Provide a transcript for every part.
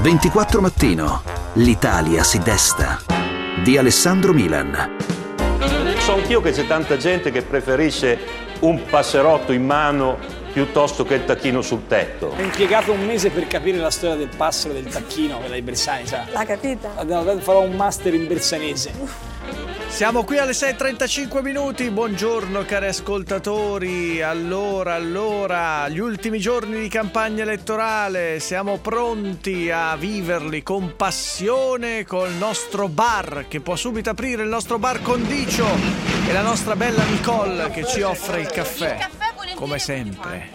24 Mattino. L'Italia si desta. Di Alessandro Milan. So anch'io che c'è tanta gente che preferisce un passerotto in mano piuttosto che il tacchino sul tetto. Ho impiegato un mese per capire la storia del passero e del tacchino, quella di Bersani, sa? L'ha capita? Farò un master in bersanese. Siamo qui alle 6:35 minuti, buongiorno cari ascoltatori. Allora, gli ultimi giorni di campagna elettorale, siamo pronti a viverli con passione col nostro bar, che può subito aprire il nostro bar Condicio, e la nostra bella Nicole che ci offre il caffè, come sempre.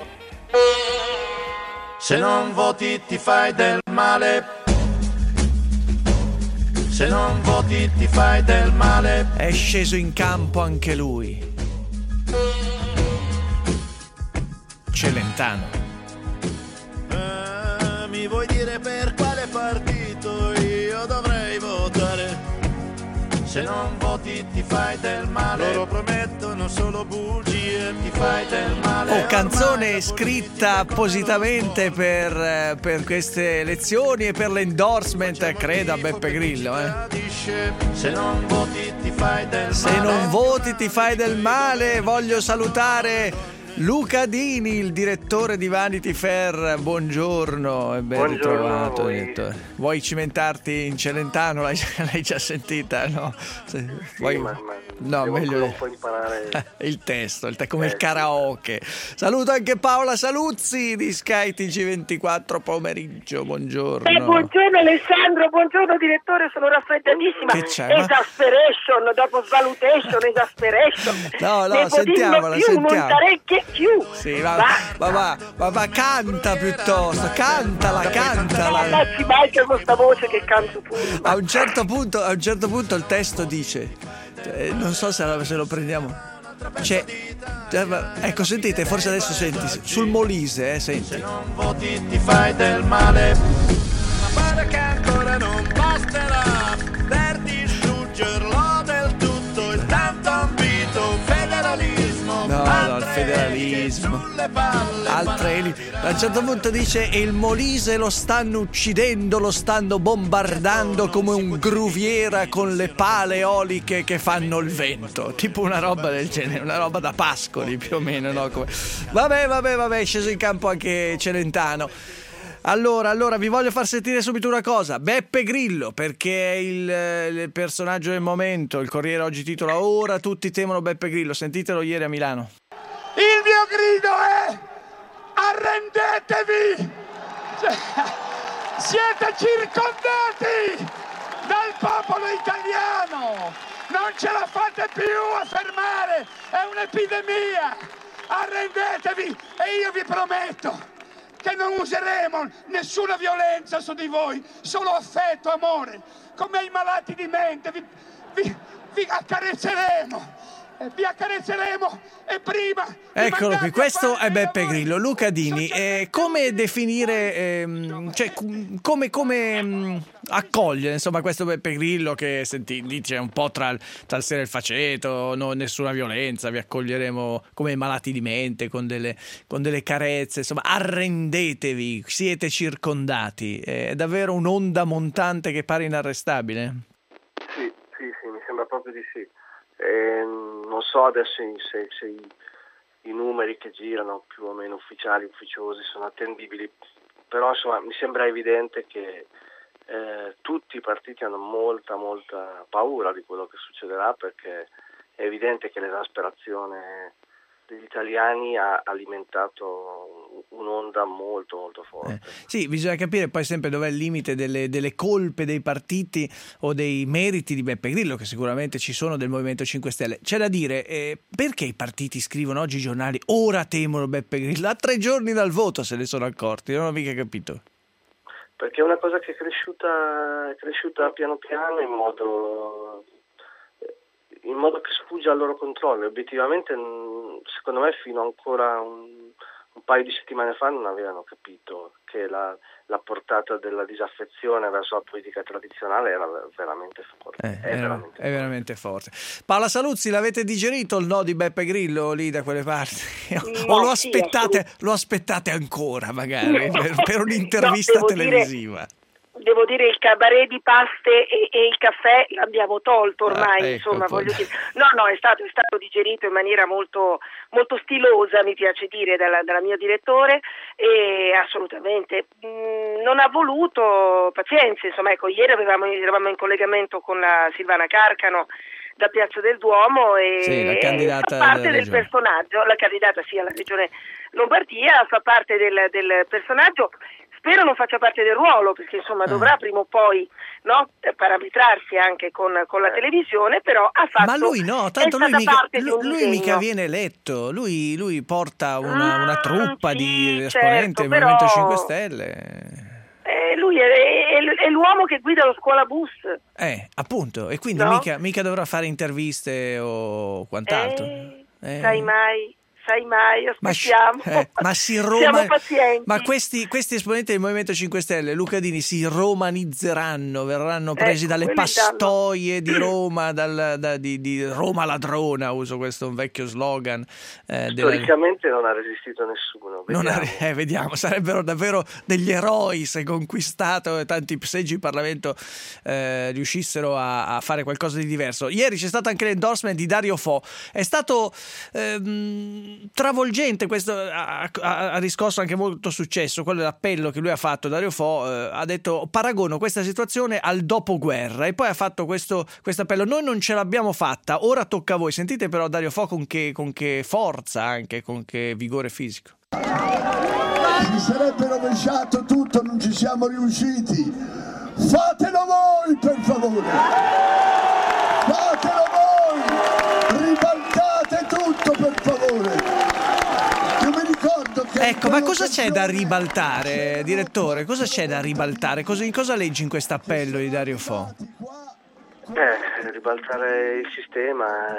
Se non voti ti fai del male. Se non voti ti fai del male. È sceso in campo anche lui, Celentano. Mi vuoi dire per quale partito io dovrei votare? Se non voti ti fai del male. Loro promettono solo bugie, ti fai del male. Canzone scritta appositamente per queste elezioni e per l'endorsement, credo, a Beppe Grillo. Se non voti ti fai del male. Se non voti ti fai del male. Voglio salutare Luca Dini, il direttore di Vanity Fair. Buongiorno e ben ritrovato, direttore. Vuoi cimentarti in Celentano? L'hai già sentita, no? No, meglio un po' imparare il testo, come il karaoke. Saluto anche Paola Saluzzi di Sky TG24 pomeriggio. Buongiorno. Buongiorno Alessandro, buongiorno direttore, sono raffreddatissima. Che c'è? Exasperation, dopo svalutation, exasperation. No, sentiamola. Non darei che più. Sì, va, canta piuttosto, cantala. Ma ci manca questa voce che canto pure. A un certo punto il testo dice, non so se lo prendiamo. Ecco, sentite, forse adesso senti sul Molise, senti. Se non voti ti fai del male. Ma pare che ancora non basterà per distruggerlo del tutto il tanto ambito federalismo. No, il federalismo. A un certo punto dice: e il Molise lo stanno uccidendo, lo stanno bombardando come un gruviera con le pale eoliche che fanno il vento. Tipo una roba del genere, una roba da Pascoli più o meno, no? Vabbè, è sceso in campo anche Celentano. Allora, vi voglio far sentire subito una cosa. Beppe Grillo, perché è il personaggio del momento. Il Corriere oggi titola: ora tutti temono Beppe Grillo. Sentitelo ieri a Milano. Il mio grido è: arrendetevi! Siete circondati dal popolo italiano! Non ce la fate più a fermare! È un'epidemia! Arrendetevi e io vi prometto che non useremo nessuna violenza su di voi, solo affetto, amore. Come ai malati di mente vi accarezzeremo. Vi accarezzeremo e prima. Eccolo qui, questo è Beppe Grillo. Luca Dini, come definire, come accogliere insomma questo Beppe Grillo che dice un po' tra il sera e il faceto, no, nessuna violenza, vi accoglieremo come malati di mente con delle carezze, insomma arrendetevi, siete circondati. È davvero un'onda montante che pare inarrestabile? Sì, mi sembra proprio di sì. Non so adesso se i numeri che girano più o meno ufficiali, ufficiosi, sono attendibili, però insomma mi sembra evidente che tutti i partiti hanno molta paura di quello che succederà, perché è evidente che l'esasperazione degli italiani ha alimentato un'onda molto forte. Sì, bisogna capire poi sempre dov'è il limite delle colpe dei partiti o dei meriti di Beppe Grillo, che sicuramente ci sono, del Movimento 5 Stelle. C'è da dire, perché i partiti scrivono oggi i giornali ora temono Beppe Grillo? A 3 giorni dal voto se ne sono accorti, non ho mica capito. Perché è una cosa che è cresciuta piano piano in modo che sfugge al loro controllo. Obiettivamente, secondo me, fino ancora un paio di settimane fa non avevano capito che la portata della disaffezione verso la politica tradizionale era veramente forte. È veramente forte. Paola Saluzzi, l'avete digerito il no di Beppe Grillo lì da quelle parti? No, o lo aspettate ancora magari per un'intervista televisiva? devo dire il cabaret di paste e il caffè l'abbiamo tolto ormai, ecco, insomma, voglio dire. No, è stato digerito in maniera molto, molto stilosa, mi piace dire, dalla mio direttore, e assolutamente non ha voluto, pazienza, insomma, ecco, ieri eravamo in collegamento con la Silvana Carcano da Piazza del Duomo e sì, la candidata fa parte della del regione. personaggio, la candidata sia alla Regione Lombardia, fa parte del personaggio. Spero non faccia parte del ruolo, perché insomma dovrà prima o poi, no, parametrarsi anche con la televisione, però ha fatto. Ma lui no, tanto è stata parte di un lui disegno. mica viene eletto, lui porta una truppa sì, di esponenti certo, del Movimento però 5 Stelle. Lui è l'uomo che guida lo scuolabus. Appunto, e quindi no? mica dovrà fare interviste o quant'altro. Sai mai, aspettiamo. Ma siamo pazienti. Ma questi esponenti del Movimento 5 Stelle, Lucadini, si romanizzeranno, verranno presi dalle pastoie di Roma, di Roma ladrona, uso questo un vecchio slogan. Storicamente non ha resistito nessuno. Vediamo, sarebbero davvero degli eroi se conquistato tanti seggi in Parlamento riuscissero a fare qualcosa di diverso. Ieri c'è stato anche l'endorsement di Dario Fo, è stato travolgente, questo ha riscosso anche molto successo, quello è l'appello che lui ha fatto. Dario Fo ha detto: paragono questa situazione al dopoguerra, e poi ha fatto questo appello: noi non ce l'abbiamo fatta, ora tocca a voi. Sentite però Dario Fo con che forza, anche con che vigore fisico. Si sarebbe rovesciato tutto, non ci siamo riusciti. Fatelo voi, per favore, fatelo voi, ribaltate tutto, per favore. Io mi ricordo che ecco, ma cosa c'è da ribaltare, direttore? Cosa c'è da ribaltare? In cosa leggi in questo appello di Dario Fo? Ribaltare il sistema,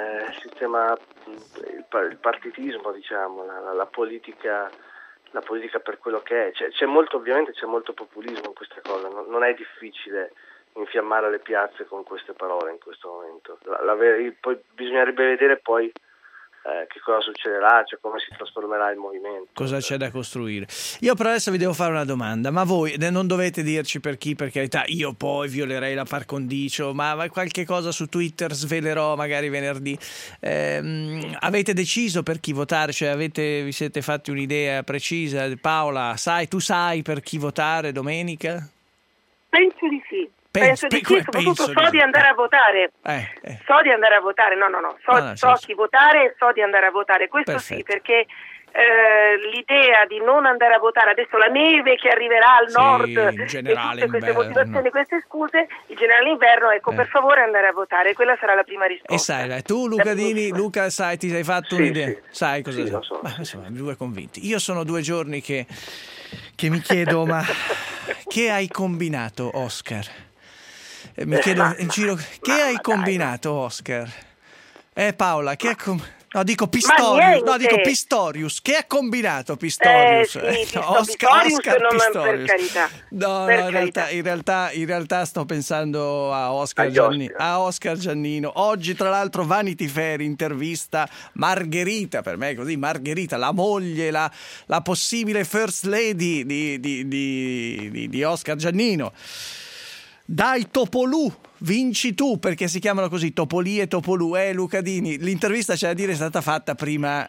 il partitismo, diciamo, la politica per quello che è. Ovviamente c'è molto populismo in questa cosa, non è difficile infiammare le piazze con queste parole in questo momento. Poi bisognerebbe vedere poi che cosa succederà, cioè come si trasformerà il movimento. Cosa c'è da costruire? Io però adesso vi devo fare una domanda, ma voi non dovete dirci per chi, per carità, io poi violerei la par condicio, ma qualche cosa su Twitter svelerò magari venerdì. Avete deciso per chi votare? Cioè vi siete fatti un'idea precisa? Paola, tu sai per chi votare domenica? Penso di sì. Penso di sì, soprattutto so di andare a votare. So di andare a votare, so chi votare e so di andare a votare. Questo perfetto. Sì, perché l'idea di non andare a votare, adesso la neve che arriverà al nord, in generale e tutte queste motivazioni, queste scuse, il generale inverno, per favore andare a votare, quella sarà la prima risposta. E sai, tu Lucadini, Luca, sai, ti sei fatto un'idea? Sì. Sai cosa lo so. Ma insomma, due convinti. Io sono 2 giorni che mi chiedo, ma che hai combinato, Oscar? Mi chiedo in giro, che hai combinato, Oscar? Paola, che dico Pistorius, che ha combinato Pistorius? Oscar Pistorius. Per carità. No, in realtà sto pensando a Oscar Giannino. Oggi tra l'altro Vanity Fair intervista Margherita, per me è così, Margherita, la moglie, la possibile first lady di Oscar Giannino. Dai Topolù, vinci tu, perché si chiamano così, Topolì e Topolù. Lucadini, l'intervista, c'è da dire, è stata fatta prima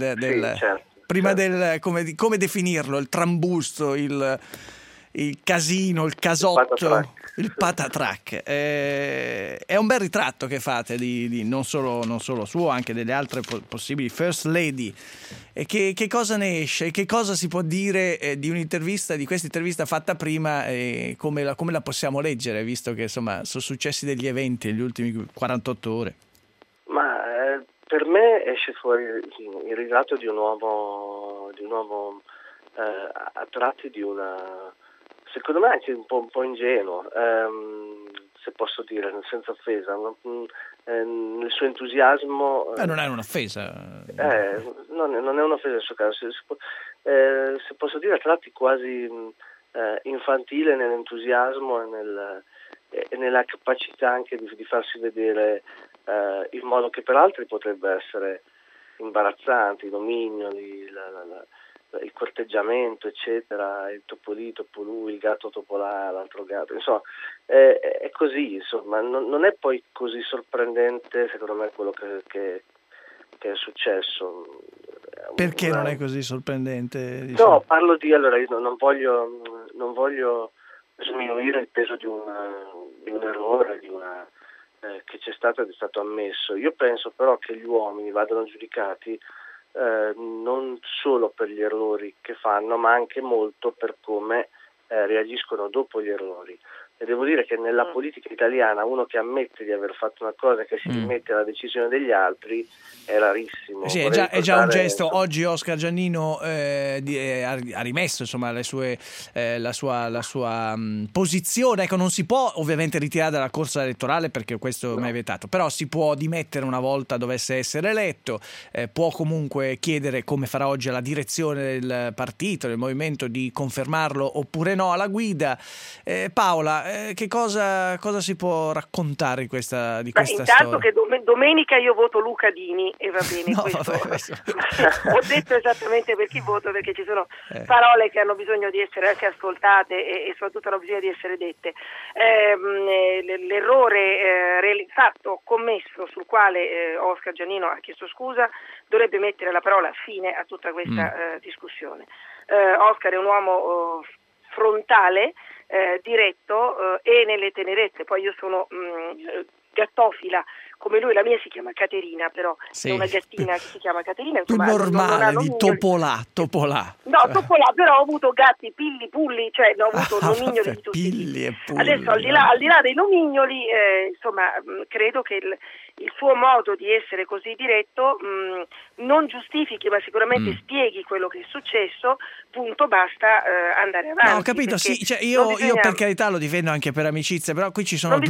del come definirlo, il trambusto, il casino, il casotto, il patatrac. È un bel ritratto che fate di non solo suo, anche delle altre possibili first lady. E che cosa ne esce? Che cosa si può dire di un'intervista, di questa intervista fatta prima, come la possiamo leggere, visto che insomma sono successi degli eventi negli ultimi 48 ore? Ma per me esce fuori il ritratto di un uomo a tratti secondo me anche un po' ingenuo, se posso dire, senza offesa, nel suo entusiasmo. Non è un'offesa. Non è un'offesa nel suo caso, se posso dire, a tratti quasi infantile nell'entusiasmo e nella capacità anche di farsi vedere in modo che per altri potrebbe essere imbarazzante, il dominio, il corteggiamento, eccetera, il topo lì, topo lui, il gatto topo là, l'altro gatto, insomma, è così, insomma, non è poi così sorprendente, secondo me, quello che è successo. Perché non è così sorprendente? Diciamo? No, parlo di, allora, io non voglio sminuire il peso di un errore, che c'è stato ed è stato ammesso. Io penso però che gli uomini vadano giudicati non solo per gli errori che fanno, ma anche molto per come reagiscono dopo gli errori. E devo dire che nella politica italiana uno che ammette di aver fatto una cosa e che si rimette alla decisione degli altri è rarissimo. Sì, è già un gesto. Oggi Oscar Giannino ha rimesso, insomma, la sua posizione. Ecco, non si può ovviamente ritirare dalla corsa elettorale, perché questo non è vietato, però si può dimettere una volta dovesse essere eletto, può comunque chiedere, come farà oggi, alla direzione del partito, del movimento, di confermarlo oppure no alla guida. Paola, che cosa si può raccontare di questa intanto storia? Che domenica io voto Luca Dini e va bene. No, questo. Ho detto esattamente per chi voto, perché ci sono parole che hanno bisogno di essere anche ascoltate e soprattutto hanno bisogno di essere dette. L'errore fatto, commesso, sul quale Oscar Giannino ha chiesto scusa, dovrebbe mettere la parola fine a tutta questa discussione. Oscar è un uomo frontale, diretto e nelle tenerezze. Poi io sono gattofila come lui, la mia si chiama Caterina, però sì, è una gattina che si chiama Caterina, più insomma, normale non di Topolà. No, Topolà, però ho avuto gatti, pilli, pulli, cioè ho avuto nomignoli di tutti. Pilli e pulli. Adesso al di là dei nomignoli, insomma, credo che il suo modo di essere così diretto non giustifichi, ma sicuramente spieghi quello che è successo, punto, basta andare avanti. No, ho capito, sì, cioè io per carità lo difendo anche per amicizia, però qui ci sono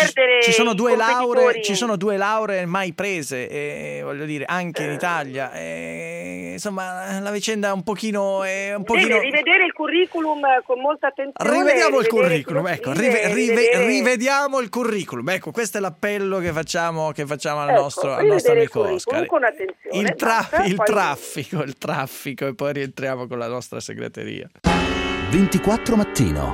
due lauree mai prese, voglio dire, anche in Italia, insomma la vicenda è un pochino... Deve rivedere il curriculum con molta attenzione. Rivediamo il curriculum, ecco, rivediamo il curriculum, ecco, questo è l'appello che facciamo al nostro amico Oscar. Con attenzione. Il traffico, e poi rientriamo con la nostra segreteria. 24 mattino.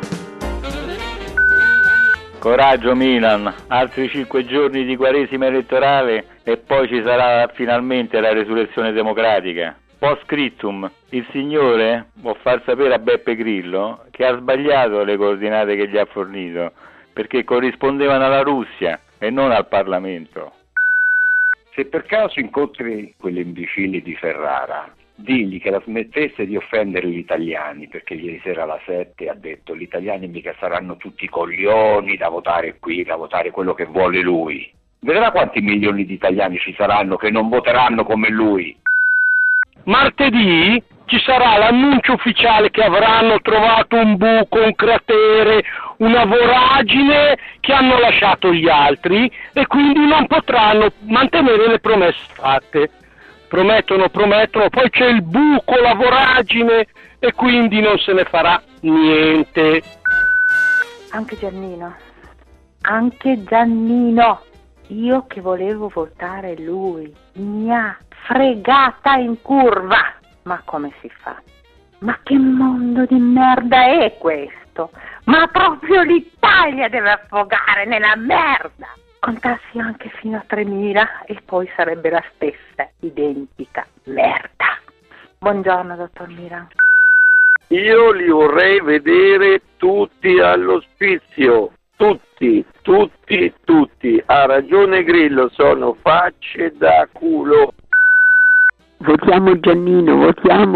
Coraggio Milan, altri 5 giorni di quaresima elettorale e poi ci sarà finalmente la resurrezione democratica. Post scriptum, il signore può far sapere a Beppe Grillo che ha sbagliato le coordinate che gli ha fornito, perché corrispondevano alla Russia e non al Parlamento. Se per caso incontri quell'imbecille di Ferrara, digli che la smettesse di offendere gli italiani, perché ieri sera alla 7 ha detto: gli italiani mica saranno tutti coglioni da votare qui, da votare quello che vuole lui. Vedrà quanti milioni di italiani ci saranno che non voteranno come lui. Martedì ci sarà l'annuncio ufficiale che avranno trovato un buco, un cratere, una voragine che hanno lasciato gli altri e quindi non potranno mantenere le promesse fatte. Promettono, poi c'è il buco, la voragine e quindi non se ne farà niente. Anche Giannino, io che volevo votare lui, mi ha fregata in curva. Ma come si fa? Ma che mondo di merda è questo? Ma proprio l'Italia deve affogare nella merda! Contassi anche fino a 3.000 e poi sarebbe la stessa identica merda. Buongiorno, dottor Milan. Io li vorrei vedere tutti all'ospizio, tutti. Ha ragione Grillo, sono facce da culo. Votiamo Giannino.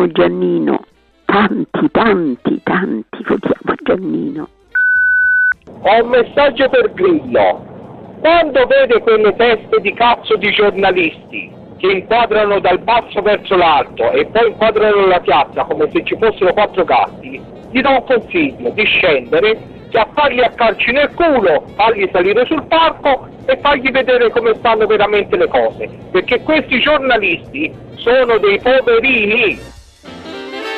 Tanti, votiamo Giannino. Ho un messaggio per Grillo. Quando vede quelle teste di cazzo di giornalisti che inquadrano dal basso verso l'alto e poi inquadrano la piazza come se ci fossero 4 gatti, gli do un consiglio di scendere, chiapparli a calci nel culo, fargli salire sul palco e fargli vedere come stanno veramente le cose, perché questi giornalisti sono dei poverini.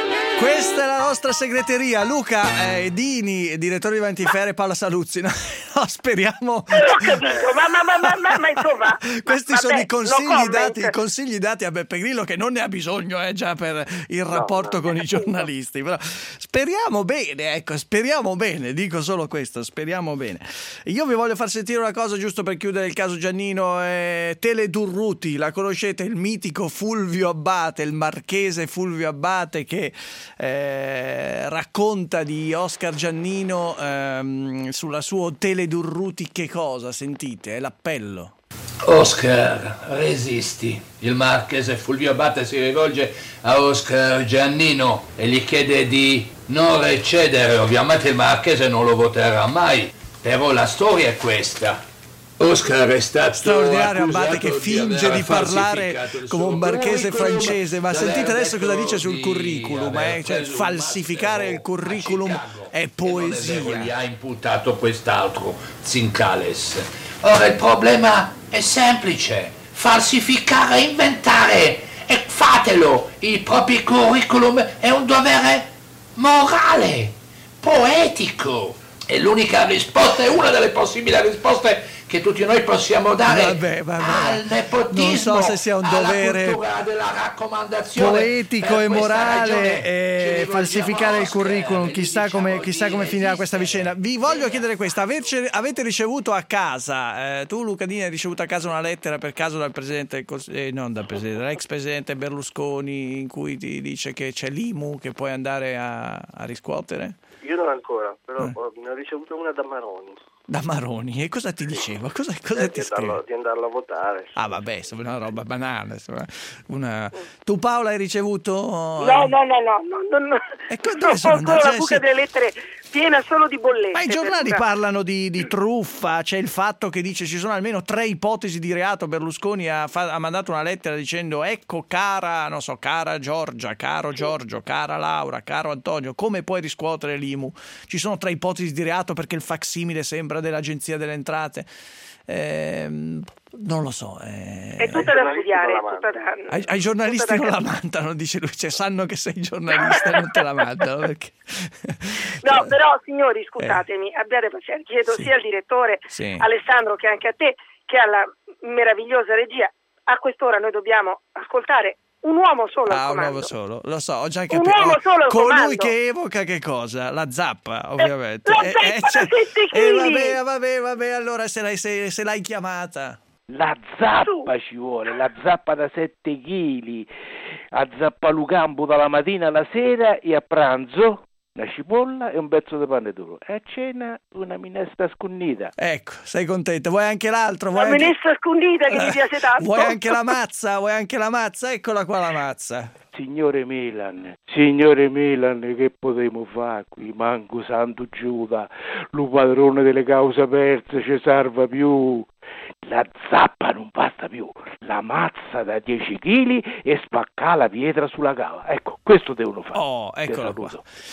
Questa è la nostra segreteria. Luca Dini, direttore di Vanity Fair, e Paola Saluzzi, speriamo. Ho capito, ma insomma. Questi sono i consigli dati a Beppe Grillo, che non ne ha bisogno già per il rapporto con i giornalisti. Però speriamo bene, dico solo questo, speriamo bene. Io vi voglio far sentire una cosa giusto per chiudere il caso Giannino. Tele Durruti, la conoscete, il mitico Fulvio Abbate, il marchese Fulvio Abbate, che racconta di Oscar Giannino sulla sua Tele Durruti. Che cosa? Sentite, è l'appello. Oscar, resisti. Il marchese Fulvio Abbate si rivolge a Oscar Giannino e gli chiede di non recedere. Ovviamente il marchese non lo voterà mai, però la storia è questa. Oscar è stato straordinario Abbate, che finge di parlare come un marchese francese, ma sentite adesso cosa dice sul curriculum, cioè falsificare il curriculum è poesia. Gli ha imputato quest'altro, Zincales. Ora il problema è semplice: falsificare, inventare, e fatelo. Il proprio curriculum è un dovere morale, poetico. E l'unica risposta, è una delle possibili risposte che tutti noi possiamo dare al nepotismo, non so se sia un dovere della raccomandazione poetico e morale falsificare il curriculum. Chissà come finirà questa vicenda. Vi voglio chiedere questo: avete ricevuto a casa, tu Luca Dini hai ricevuto a casa una lettera per caso dal presidente, non dal presidente, dall'ex presidente Berlusconi, in cui ti dice che c'è l'IMU che puoi andare a riscuotere? Io non ancora, però ne ho ricevuto una da Maroni. Da Maroni? E cosa ti diceva? Cosa ti scrive? Di andarlo a votare. Ah vabbè, insomma, una roba banale. Tu Paola hai ricevuto? No. E dove sono ancora la buca delle lettere piena solo di bollette. Ma i giornali parlano di truffa. C'è il fatto che dice ci sono almeno 3 ipotesi di reato. Berlusconi ha mandato una lettera dicendo: ecco cara Giorgia, caro Giorgio, cara Laura, caro Antonio, come puoi riscuotere l'IMU? Ci sono 3 ipotesi di reato perché il facsimile sembra dell'Agenzia delle Entrate. Non lo so. È tutta da studiare. Ai giornalisti non la mandano, dice lui. Cioè, sanno che sei giornalista e non te la mandano. Perché... No, però signori, scusatemi, abbiate pazienza. Chiedo sia al direttore Alessandro che anche a te, che alla meravigliosa regia. A quest'ora noi dobbiamo ascoltare un uomo solo al comando. Un uomo solo, lo so, ho già capito. Un uomo solo al colui comando. Che evoca che cosa? La zappa, ovviamente. La zappa da 7 chili. Vabbè, allora se l'hai chiamata. La zappa ci vuole, la zappa da 7 kg. A Zappalucampo dalla mattina alla sera, e a pranzo una cipolla e un pezzo di pane duro, e a cena una minestra sconnita. Ecco, sei contento? Vuoi anche l'altro? Minestra sconnita che ti piace tanto. Vuoi anche la mazza? Eccola qua la mazza. Signore Milan, che potremo fare qui? Manco Santo Giuda, lo padrone delle cause perse ci serve più. La zappa non basta più, la mazza da 10 kg e spaccare la pietra sulla cava. Ecco, questo devono fare. Oh, eccola qua.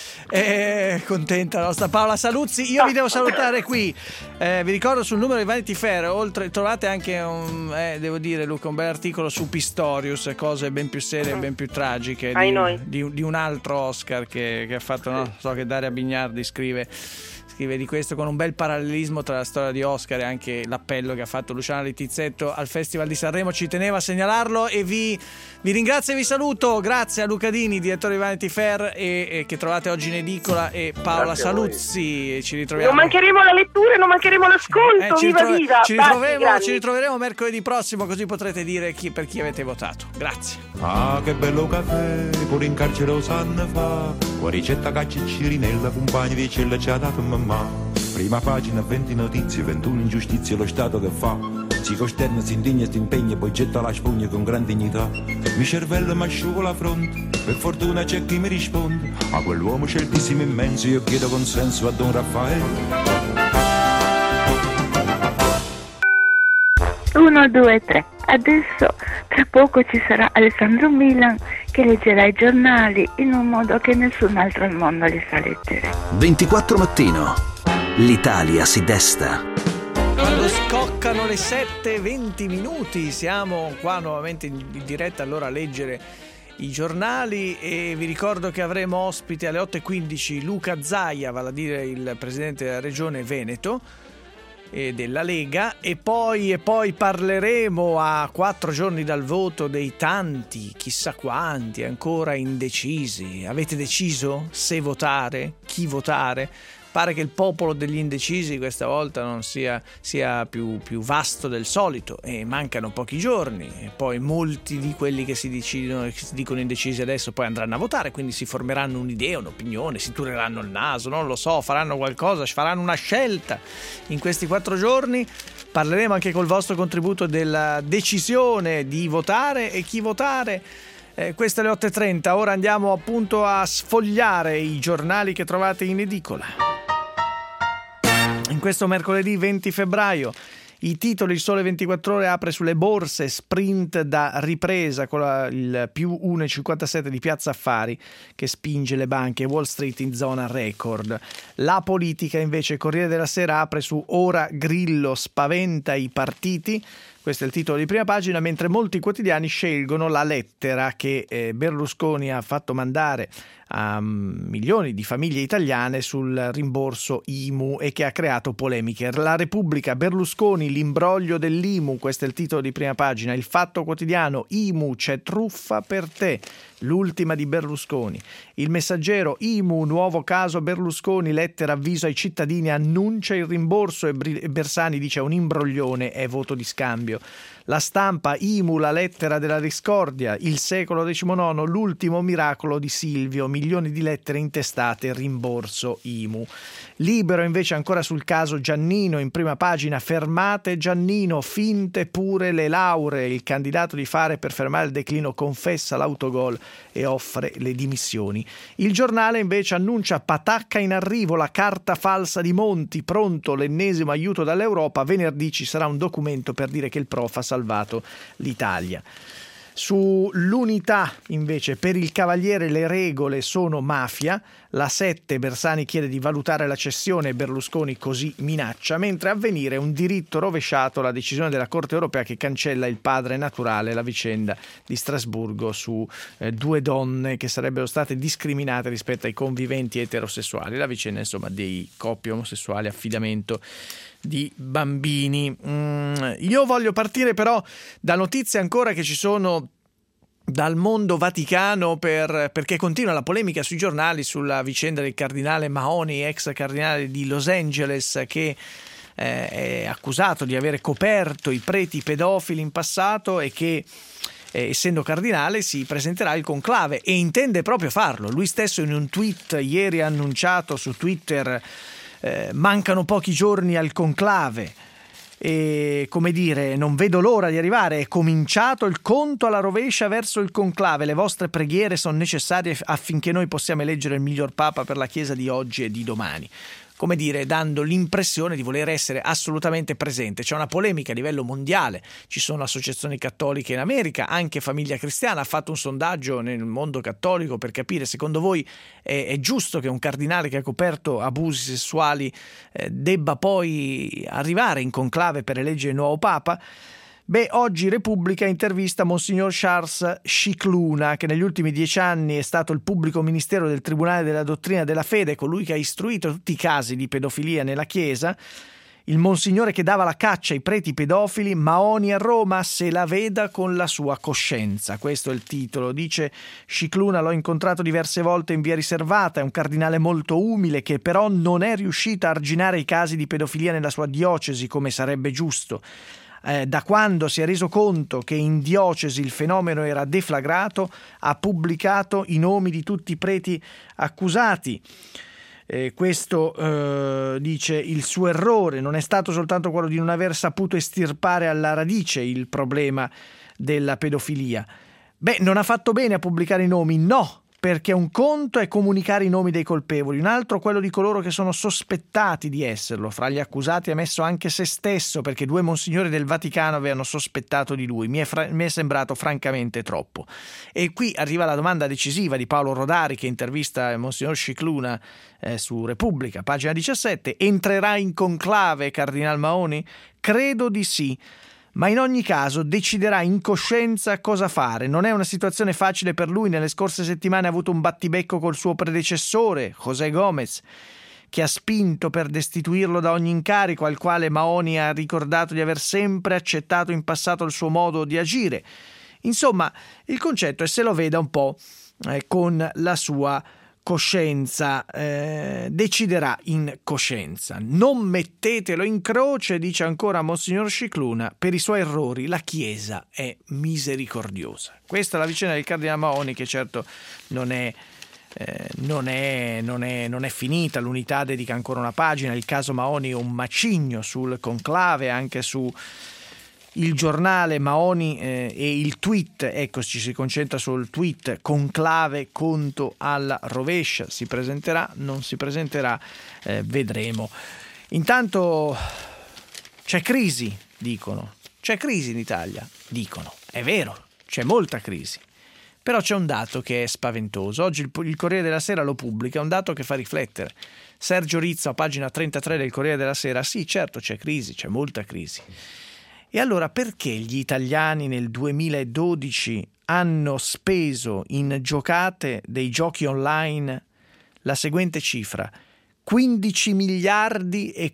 Contenta la nostra Paola Saluzzi. Io vi devo salutare qui. Vi ricordo sul numero di Vanity Fair, oltre trovate anche devo dire, Luca, un bel articolo su Pistorius, cose ben più serie e ben più tragiche di un altro Oscar che ha fatto, no? So che Daria Bignardi scrive di questo, con un bel parallelismo tra la storia di Oscar e anche l'appello che ha fatto Luciana Littizzetto al Festival di Sanremo. Ci tenevo a segnalarlo e vi ringrazio e vi saluto. Grazie a Luca Dini, direttore di Vanity Fair, e che trovate oggi in edicola, e Paola Saluzzi. Ci ritroviamo. Non mancheremo la lettura, non mancheremo l'ascolto. Viva! Ci ritroveremo mercoledì prossimo, così potrete dire per chi avete votato. Grazie. Ah, che bello caffè, pure in carcere lo sanno fa. Qua ricetta Caccirinella, compagni di cella ci ha dato mamma. Prima pagina, 20 notizie, 21 ingiustizie, lo Stato che fa. Si costerna, si indigna, si impegna, poi getta la spugna con gran dignità. Mi cervello mi asciugo la fronte, per fortuna c'è chi mi risponde. A quell'uomo sceltissimo immenso io chiedo consenso a Don Raffaele. 1, 2, 3. Adesso tra poco ci sarà Alessandro Milan che leggerà i giornali in un modo che nessun altro al mondo li sa leggere. 24 mattino. L'Italia si desta. Quando scoccano le 7:20, siamo qua nuovamente in diretta allora a leggere i giornali, e vi ricordo che avremo ospite alle 8:15 Luca Zaia, vale a dire il presidente della regione Veneto. della Lega e poi parleremo a 4 giorni dal voto dei tanti, chissà quanti, ancora indecisi. Avete deciso se votare? Chi votare? Pare che il popolo degli indecisi questa volta non sia più vasto del solito e mancano pochi giorni e poi molti di quelli che si dicono indecisi adesso poi andranno a votare, quindi si formeranno un'idea, un'opinione, si tureranno il naso, non lo so, faranno qualcosa, faranno una scelta in questi 4 giorni. Parleremo anche col vostro contributo della decisione di votare e chi votare. Queste le 8.30, ora andiamo appunto a sfogliare i giornali che trovate in edicola. In questo mercoledì 20 febbraio i titoli: Il Sole 24 Ore apre sulle borse, sprint da ripresa con il più 1,57 di Piazza Affari che spinge le banche, Wall Street in zona record. La politica invece, Corriere della Sera apre su Ora Grillo spaventa i partiti. Questo è il titolo di prima pagina, mentre molti quotidiani scelgono la lettera che Berlusconi ha fatto mandare a milioni di famiglie italiane sul rimborso IMU e che ha creato polemiche. La Repubblica: Berlusconi, l'imbroglio dell'IMU, questo è il titolo di prima pagina. Il Fatto Quotidiano: IMU, c'è truffa per te, l'ultima di Berlusconi. Il Messaggero: IMU, nuovo caso Berlusconi, lettera avviso ai cittadini, annuncia il rimborso e Bersani dice un imbroglione, è voto di scambio. La Stampa: IMU, la lettera della discordia, il secolo XIX, l'ultimo miracolo di Silvio, milioni di lettere intestate, rimborso IMU. Libero invece ancora sul caso Giannino, in prima pagina: fermate Giannino, finte pure le lauree, il candidato di Fare per fermare il declino confessa l'autogol e offre le dimissioni. Il Giornale invece annuncia patacca in arrivo, la carta falsa di Monti, pronto l'ennesimo aiuto dall'Europa, venerdì ci sarà un documento per dire che il prof ha salvato l'Italia. Sull'Unità invece: per il Cavaliere le regole sono mafia. La 7, Bersani chiede di valutare la cessione e Berlusconi così minaccia, mentre Avvenire un diritto rovesciato, la decisione della Corte europea che cancella il padre naturale, la vicenda di Strasburgo su 2 donne che sarebbero state discriminate rispetto ai conviventi eterosessuali, la vicenda insomma dei coppie omosessuali, affidamento di bambini. Io voglio partire però da notizie ancora che ci sono dal mondo Vaticano perché continua la polemica sui giornali sulla vicenda del cardinale Mahony, ex cardinale di Los Angeles, che è accusato di avere coperto i preti pedofili in passato e che essendo cardinale si presenterà al conclave e intende proprio farlo. Lui stesso in un tweet ieri ha annunciato su Twitter: mancano pochi giorni al conclave e, come dire, non vedo l'ora di arrivare, è cominciato il conto alla rovescia verso il conclave, le vostre preghiere sono necessarie affinché noi possiamo eleggere il miglior Papa per la Chiesa di oggi e di domani. Come dire, dando l'impressione di voler essere assolutamente presente. C'è una polemica a livello mondiale, ci sono associazioni cattoliche in America, anche Famiglia Cristiana ha fatto un sondaggio nel mondo cattolico per capire: secondo voi è giusto che un cardinale che ha coperto abusi sessuali debba poi arrivare in conclave per eleggere il nuovo Papa? Beh, oggi Repubblica intervista Monsignor Charles Scicluna, che negli ultimi 10 anni è stato il pubblico ministero del Tribunale della Dottrina della Fede, colui che ha istruito tutti i casi di pedofilia nella Chiesa. Il Monsignore che dava la caccia ai preti pedofili, Mahony a Roma, se la veda con la sua coscienza. Questo è il titolo. Dice Scicluna: l'ho incontrato diverse volte in via riservata, è un cardinale molto umile che però non è riuscito a arginare i casi di pedofilia nella sua diocesi come sarebbe giusto. Da quando si è reso conto che in diocesi il fenomeno era deflagrato, ha pubblicato i nomi di tutti i preti accusati. Questo dice il suo errore non è stato soltanto quello di non aver saputo estirpare alla radice il problema della pedofilia. Beh, non ha fatto bene a pubblicare i nomi? No, perché un conto è comunicare i nomi dei colpevoli, un altro quello di coloro che sono sospettati di esserlo. Fra gli accusati ha messo anche se stesso, perché 2 monsignori del Vaticano avevano sospettato di lui. Mi è sembrato francamente troppo. E qui arriva la domanda decisiva di Paolo Rodari, che intervista Monsignor Scicluna su Repubblica, pagina 17. Entrerà in conclave Cardinal Mahony? Credo di sì. Ma in ogni caso deciderà in coscienza cosa fare. Non è una situazione facile per lui. Nelle scorse settimane ha avuto un battibecco col suo predecessore, José Gomez. che ha spinto per destituirlo da ogni incarico, al quale Maoni ha ricordato di aver sempre accettato in passato il suo modo di agire. Insomma, il concetto è se lo veda un po' con la sua coscienza, deciderà in coscienza. Non mettetelo in croce, dice ancora Monsignor Scicluna, per i suoi errori la Chiesa è misericordiosa. Questa è la vicenda del Cardinale Maoni, che certo non è finita. L'Unità dedica ancora una pagina, il caso Maoni è un macigno sul conclave, anche su Il Giornale. Maoni e il tweet, ecco, ci si concentra sul tweet: conclave, conto alla rovescia, si presenterà, non si presenterà, vedremo. Intanto c'è crisi, dicono, c'è crisi in Italia, dicono, è vero, c'è molta crisi, però c'è un dato che è spaventoso. Oggi il Corriere della Sera lo pubblica, un dato che fa riflettere. Sergio Rizzo, a pagina 33 del Corriere della Sera: sì, certo, c'è crisi, c'è molta crisi. E allora perché gli italiani nel 2012 hanno speso in giocate dei giochi online la seguente cifra: 15 miliardi e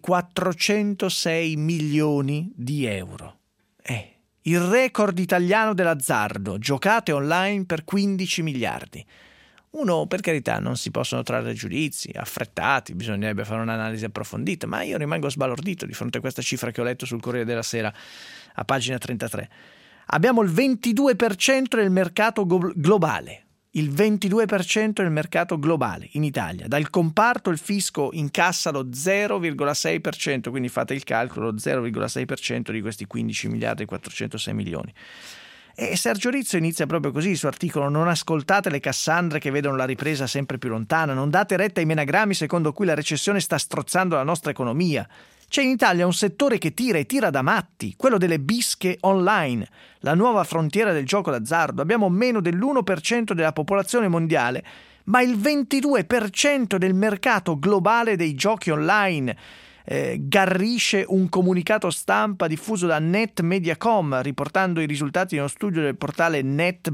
406 milioni di euro? Il record italiano dell'azzardo, giocate online per 15 miliardi. Uno, per carità, non si possono trarre giudizi affrettati, bisognerebbe fare un'analisi approfondita, ma io rimango sbalordito di fronte a questa cifra che ho letto sul Corriere della Sera a pagina 33. Abbiamo il 22% del mercato globale, il 22% del mercato globale in Italia. Dal comparto il fisco incassa lo 0,6%, quindi fate il calcolo, lo 0,6% di questi 15 miliardi e 406 milioni. E Sergio Rizzo inizia proprio così il suo articolo: non ascoltate le Cassandre che vedono la ripresa sempre più lontana, non date retta ai menagrammi secondo cui la recessione sta strozzando la nostra economia. C'è in Italia un settore che tira e tira da matti, quello delle bische online, la nuova frontiera del gioco d'azzardo. Abbiamo meno dell'1% della popolazione mondiale, ma il 22% del mercato globale dei giochi online. Garrisce un comunicato stampa diffuso da NetMediacom, riportando i risultati di uno studio del portale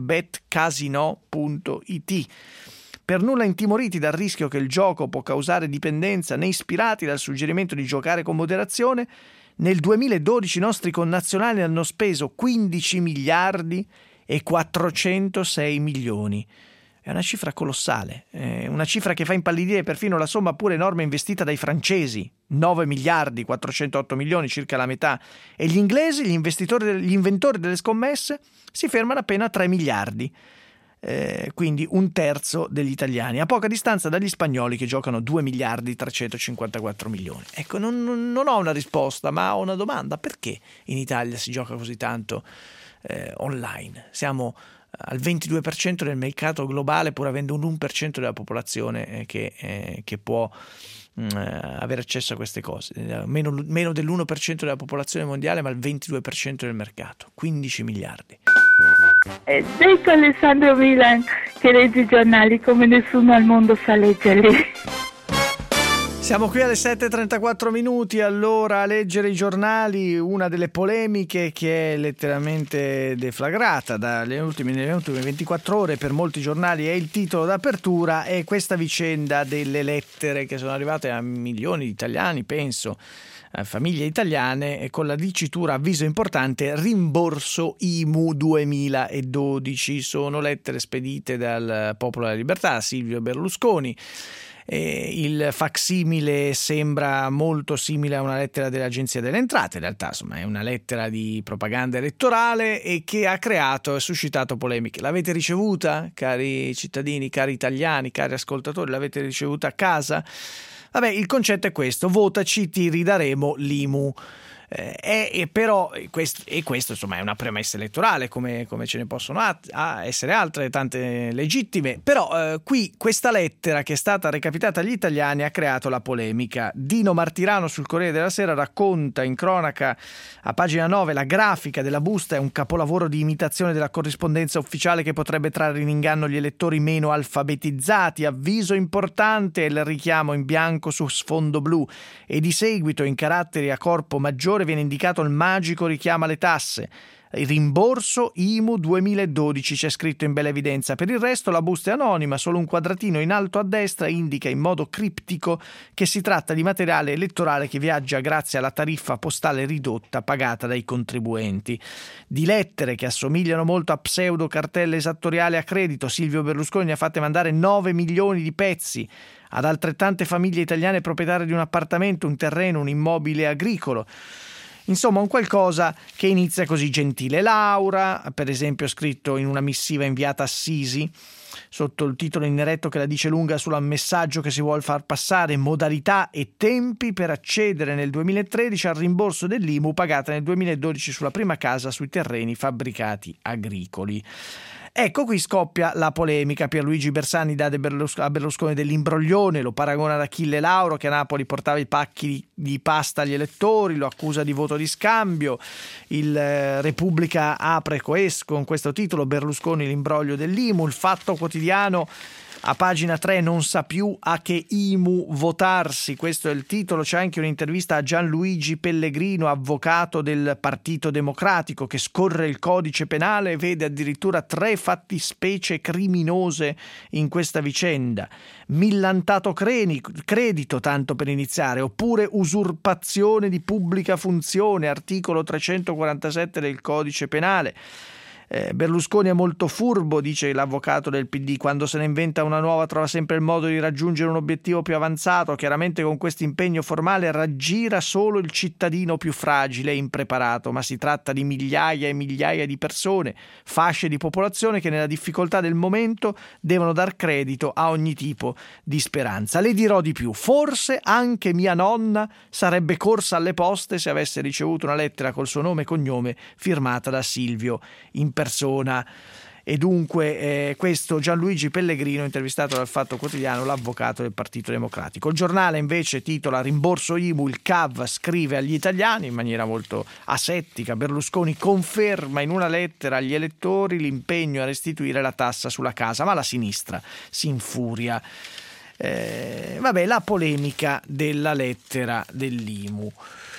netbetcasino.it. Per nulla intimoriti dal rischio che il gioco può causare dipendenza, né ispirati dal suggerimento di giocare con moderazione, nel 2012 i nostri connazionali hanno speso 15 miliardi e 406 milioni. È una cifra colossale, una cifra che fa impallidire perfino la somma pure enorme investita dai francesi, 9 miliardi 408 milioni, circa la metà, e gli inglesi, gli inventori delle scommesse, si fermano appena a 3 miliardi, quindi un terzo degli italiani, a poca distanza dagli spagnoli che giocano 2 miliardi 354 milioni. Ecco, non ho una risposta, ma ho una domanda: perché in Italia si gioca così tanto online? Siamo al 22% del mercato globale, pur avendo un 1% della popolazione che può avere accesso a queste cose. Meno dell'1% della popolazione mondiale, ma il 22% del mercato, 15 miliardi. Ed ecco Alessandro Milan che legge i giornali come nessuno al mondo sa leggerli. Siamo qui alle 7:34 minuti, allora a leggere i giornali. Una delle polemiche che è letteralmente deflagrata nelle ultime 24 ore per molti giornali, è il titolo d'apertura, è questa vicenda delle lettere che sono arrivate a milioni di italiani, penso, a famiglie italiane, con la dicitura, avviso importante, rimborso IMU 2012. Sono lettere spedite dal Popolo della Libertà, Silvio Berlusconi. Il facsimile sembra molto simile a una lettera dell'Agenzia delle Entrate, in realtà insomma è una lettera di propaganda elettorale e che ha creato e suscitato polemiche. L'avete ricevuta, cari cittadini, cari italiani, cari ascoltatori? L'avete ricevuta a casa? Vabbè, il concetto è questo: votaci, ti ridaremo l'IMU. Però questo insomma è una premessa elettorale, come ce ne possono essere altre, tante legittime, però qui questa lettera che è stata recapitata agli italiani ha creato la polemica. Dino Martirano sul Corriere della Sera racconta in cronaca a pagina 9: la grafica della busta è un capolavoro di imitazione della corrispondenza ufficiale che potrebbe trarre in inganno gli elettori meno alfabetizzati. Avviso importante, il richiamo in bianco su sfondo blu, e di seguito in caratteri a corpo maggiore viene indicato il magico richiamo alle tasse. Il rimborso IMU 2012 c'è scritto in bella evidenza. Per il resto la busta è anonima, solo un quadratino in alto a destra indica in modo criptico che si tratta di materiale elettorale che viaggia grazie alla tariffa postale ridotta pagata dai contribuenti. Di lettere che assomigliano molto a pseudo cartelle esattoriali a credito, Silvio Berlusconi ne ha fatte mandare 9 milioni di pezzi ad altrettante famiglie italiane proprietarie di un appartamento, un terreno, un immobile agricolo. Insomma, un qualcosa che inizia così gentile. Laura, per esempio, ha scritto in una missiva inviata a Sisi, sotto il titolo ineretto che la dice lunga sul messaggio che si vuol far passare: modalità e tempi per accedere nel 2013 al rimborso dell'IMU pagata nel 2012 sulla prima casa sui terreni fabbricati agricoli. Ecco, qui scoppia la polemica. Pierluigi Bersani dà a Berlusconi dell'imbroglione, lo paragona ad Achille Lauro che a Napoli portava i pacchi di pasta agli elettori, lo accusa di voto di scambio. Il Repubblica apre con questo titolo: Berlusconi l'imbroglio dell'IMU. Il Fatto Quotidiano a pagina 3 non sa più a che IMU votarsi, questo è il titolo. C'è anche un'intervista a Gianluigi Pellegrino, avvocato del Partito Democratico, che scorre il codice penale e vede addirittura 3 fattispecie criminose in questa vicenda: millantato credito, tanto per iniziare, oppure usurpazione di pubblica funzione, articolo 347 del codice penale. Berlusconi è molto furbo, dice l'avvocato del PD, quando se ne inventa una nuova trova sempre il modo di raggiungere un obiettivo più avanzato. Chiaramente con questo impegno formale raggira solo il cittadino più fragile e impreparato, ma si tratta di migliaia e migliaia di persone, fasce di popolazione che nella difficoltà del momento devono dar credito a ogni tipo di speranza. Le dirò di più: forse anche mia nonna sarebbe corsa alle poste se avesse ricevuto una lettera col suo nome e cognome firmata da Silvio in persona. E dunque questo Gianluigi Pellegrino, intervistato dal Fatto Quotidiano, l'avvocato del Partito Democratico. Il Giornale invece titola: rimborso IMU, il CAV scrive agli italiani in maniera molto asettica: Berlusconi conferma in una lettera agli elettori l'impegno a restituire la tassa sulla casa, ma la sinistra si infuria. La polemica della lettera dell'IMU.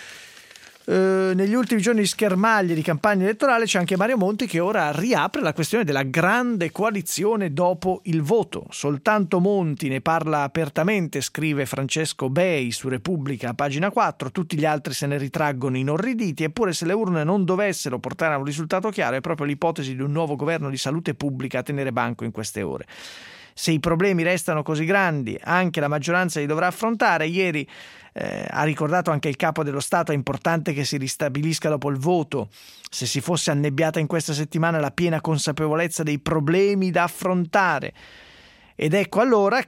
Negli ultimi giorni di schermaglie di campagna elettorale c'è anche Mario Monti, che ora riapre la questione della grande coalizione dopo il voto. Soltanto Monti ne parla apertamente, scrive Francesco Bei su Repubblica, pagina 4. Tutti gli altri se ne ritraggono inorriditi, eppure se le urne non dovessero portare a un risultato chiaro è proprio l'ipotesi di un nuovo governo di salute pubblica a tenere banco in queste ore. Se i problemi restano così grandi, anche la maggioranza li dovrà affrontare. Ieri ha ricordato anche il Capo dello Stato: è importante che si ristabilisca dopo il voto. Se si fosse annebbiata in questa settimana la piena consapevolezza dei problemi da affrontare. Ed ecco allora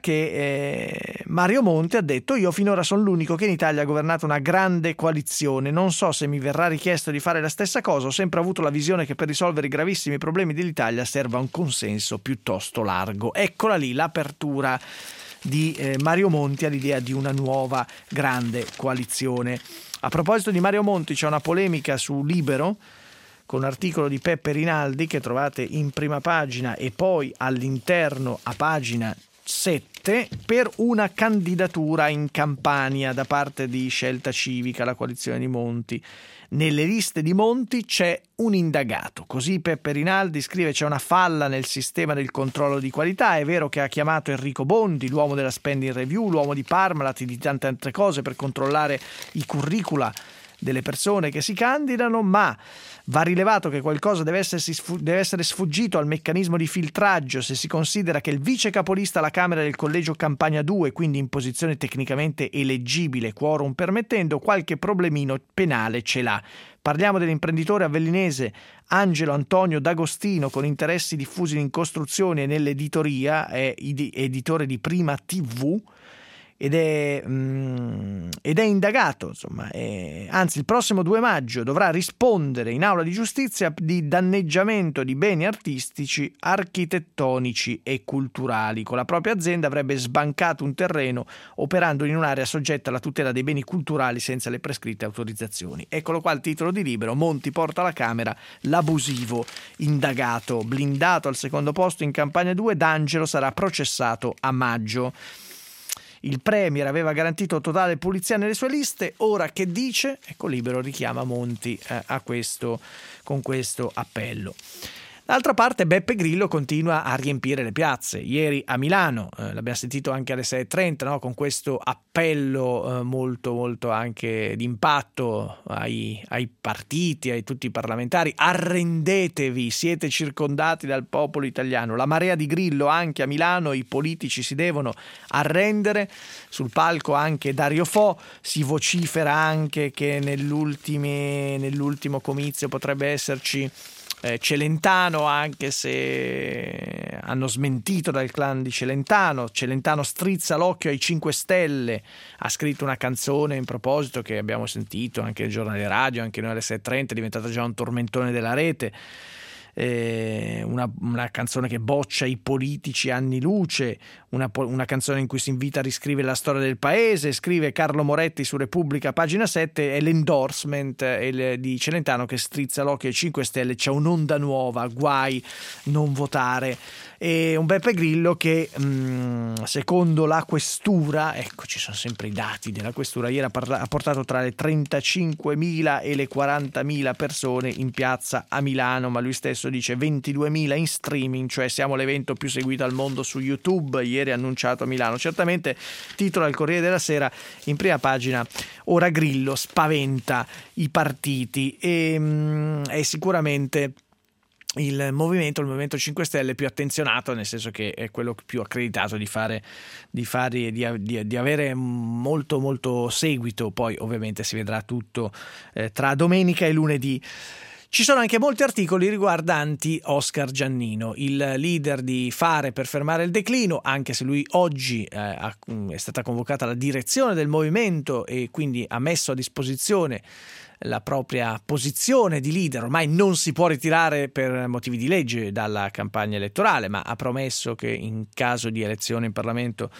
che Mario Monti ha detto: io finora sono l'unico che in Italia ha governato una grande coalizione, non so se mi verrà richiesto di fare la stessa cosa, ho sempre avuto la visione che per risolvere i gravissimi problemi dell'Italia serva un consenso piuttosto largo. Eccola lì l'apertura di Mario Monti all'idea di una nuova grande coalizione. A proposito di Mario Monti, c'è una polemica su Libero con un articolo di Peppe Rinaldi che trovate in prima pagina e poi all'interno a pagina 7 per una candidatura in Campania da parte di Scelta Civica, la coalizione di Monti. Nelle liste di Monti c'è un indagato, così Peppe Rinaldi scrive: c'è una falla nel sistema del controllo di qualità. È vero che ha chiamato Enrico Bondi, l'uomo della spending review, l'uomo di Parmalat e di tante altre cose, per controllare i curricula delle persone che si candidano, ma va rilevato che qualcosa deve essere sfuggito al meccanismo di filtraggio se si considera che il vice capolista alla Camera del Collegio Campania 2, quindi in posizione tecnicamente eleggibile, quorum permettendo, qualche problemino penale ce l'ha. Parliamo dell'imprenditore avellinese Angelo Antonio D'Agostino, con interessi diffusi in costruzioni e nell'editoria, è editore di Prima TV, ed è indagato, insomma, anzi il prossimo 2 maggio dovrà rispondere in aula di giustizia di danneggiamento di beni artistici, architettonici e culturali. Con la propria azienda avrebbe sbancato un terreno operando in un'area soggetta alla tutela dei beni culturali senza le prescritte autorizzazioni. Eccolo qua il titolo di Libero: Monti porta alla Camera l'abusivo indagato. Blindato al secondo posto in Campania 2, D'Angelo sarà processato a maggio. il Premier aveva garantito totale pulizia nelle sue liste, ora che dice? Ecco, Libero richiama Monti con questo appello. D'altra parte Beppe Grillo continua a riempire le piazze. Ieri a Milano, l'abbiamo sentito anche alle 6.30, no? Con questo appello molto molto anche d'impatto ai partiti, ai tutti i parlamentari: arrendetevi, siete circondati dal popolo italiano. La marea di Grillo anche a Milano, i politici si devono arrendere. Sul palco anche Dario Fo, si vocifera anche che nell'ultimo comizio potrebbe esserci Celentano, anche se hanno smentito dal clan di Celentano. Celentano strizza l'occhio ai 5 Stelle, ha scritto una canzone in proposito che abbiamo sentito anche nel giornale radio, anche noi alle 6.30, è diventata già un tormentone della rete. Una canzone che boccia i politici anni luce, una canzone in cui si invita a riscrivere la storia del paese. Scrive Carlo Moretti su Repubblica, pagina 7, è l'endorsement di Celentano che strizza l'occhio ai 5 Stelle, c'è un'onda nuova, guai non votare. E un Beppe Grillo che secondo la questura, ecco, ci sono sempre i dati della questura, ieri ha portato tra le 35.000 e le 40.000 persone in piazza a Milano, ma lui stesso dice 22.000 in streaming, cioè siamo l'evento più seguito al mondo su YouTube, ieri annunciato a Milano. Certamente, titola il Corriere della Sera in prima pagina: ora Grillo spaventa i partiti. E è sicuramente il Movimento 5 Stelle più attenzionato, nel senso che è quello più accreditato di avere molto molto seguito. Poi ovviamente si vedrà tutto tra domenica e lunedì. Ci sono anche molti articoli riguardanti Oscar Giannino, il leader di Fare per fermare il declino, anche se lui oggi è stata convocata la direzione del movimento e quindi ha messo a disposizione la propria posizione di leader. Ormai non si può ritirare per motivi di legge dalla campagna elettorale, ma ha promesso che in caso di elezione in Parlamento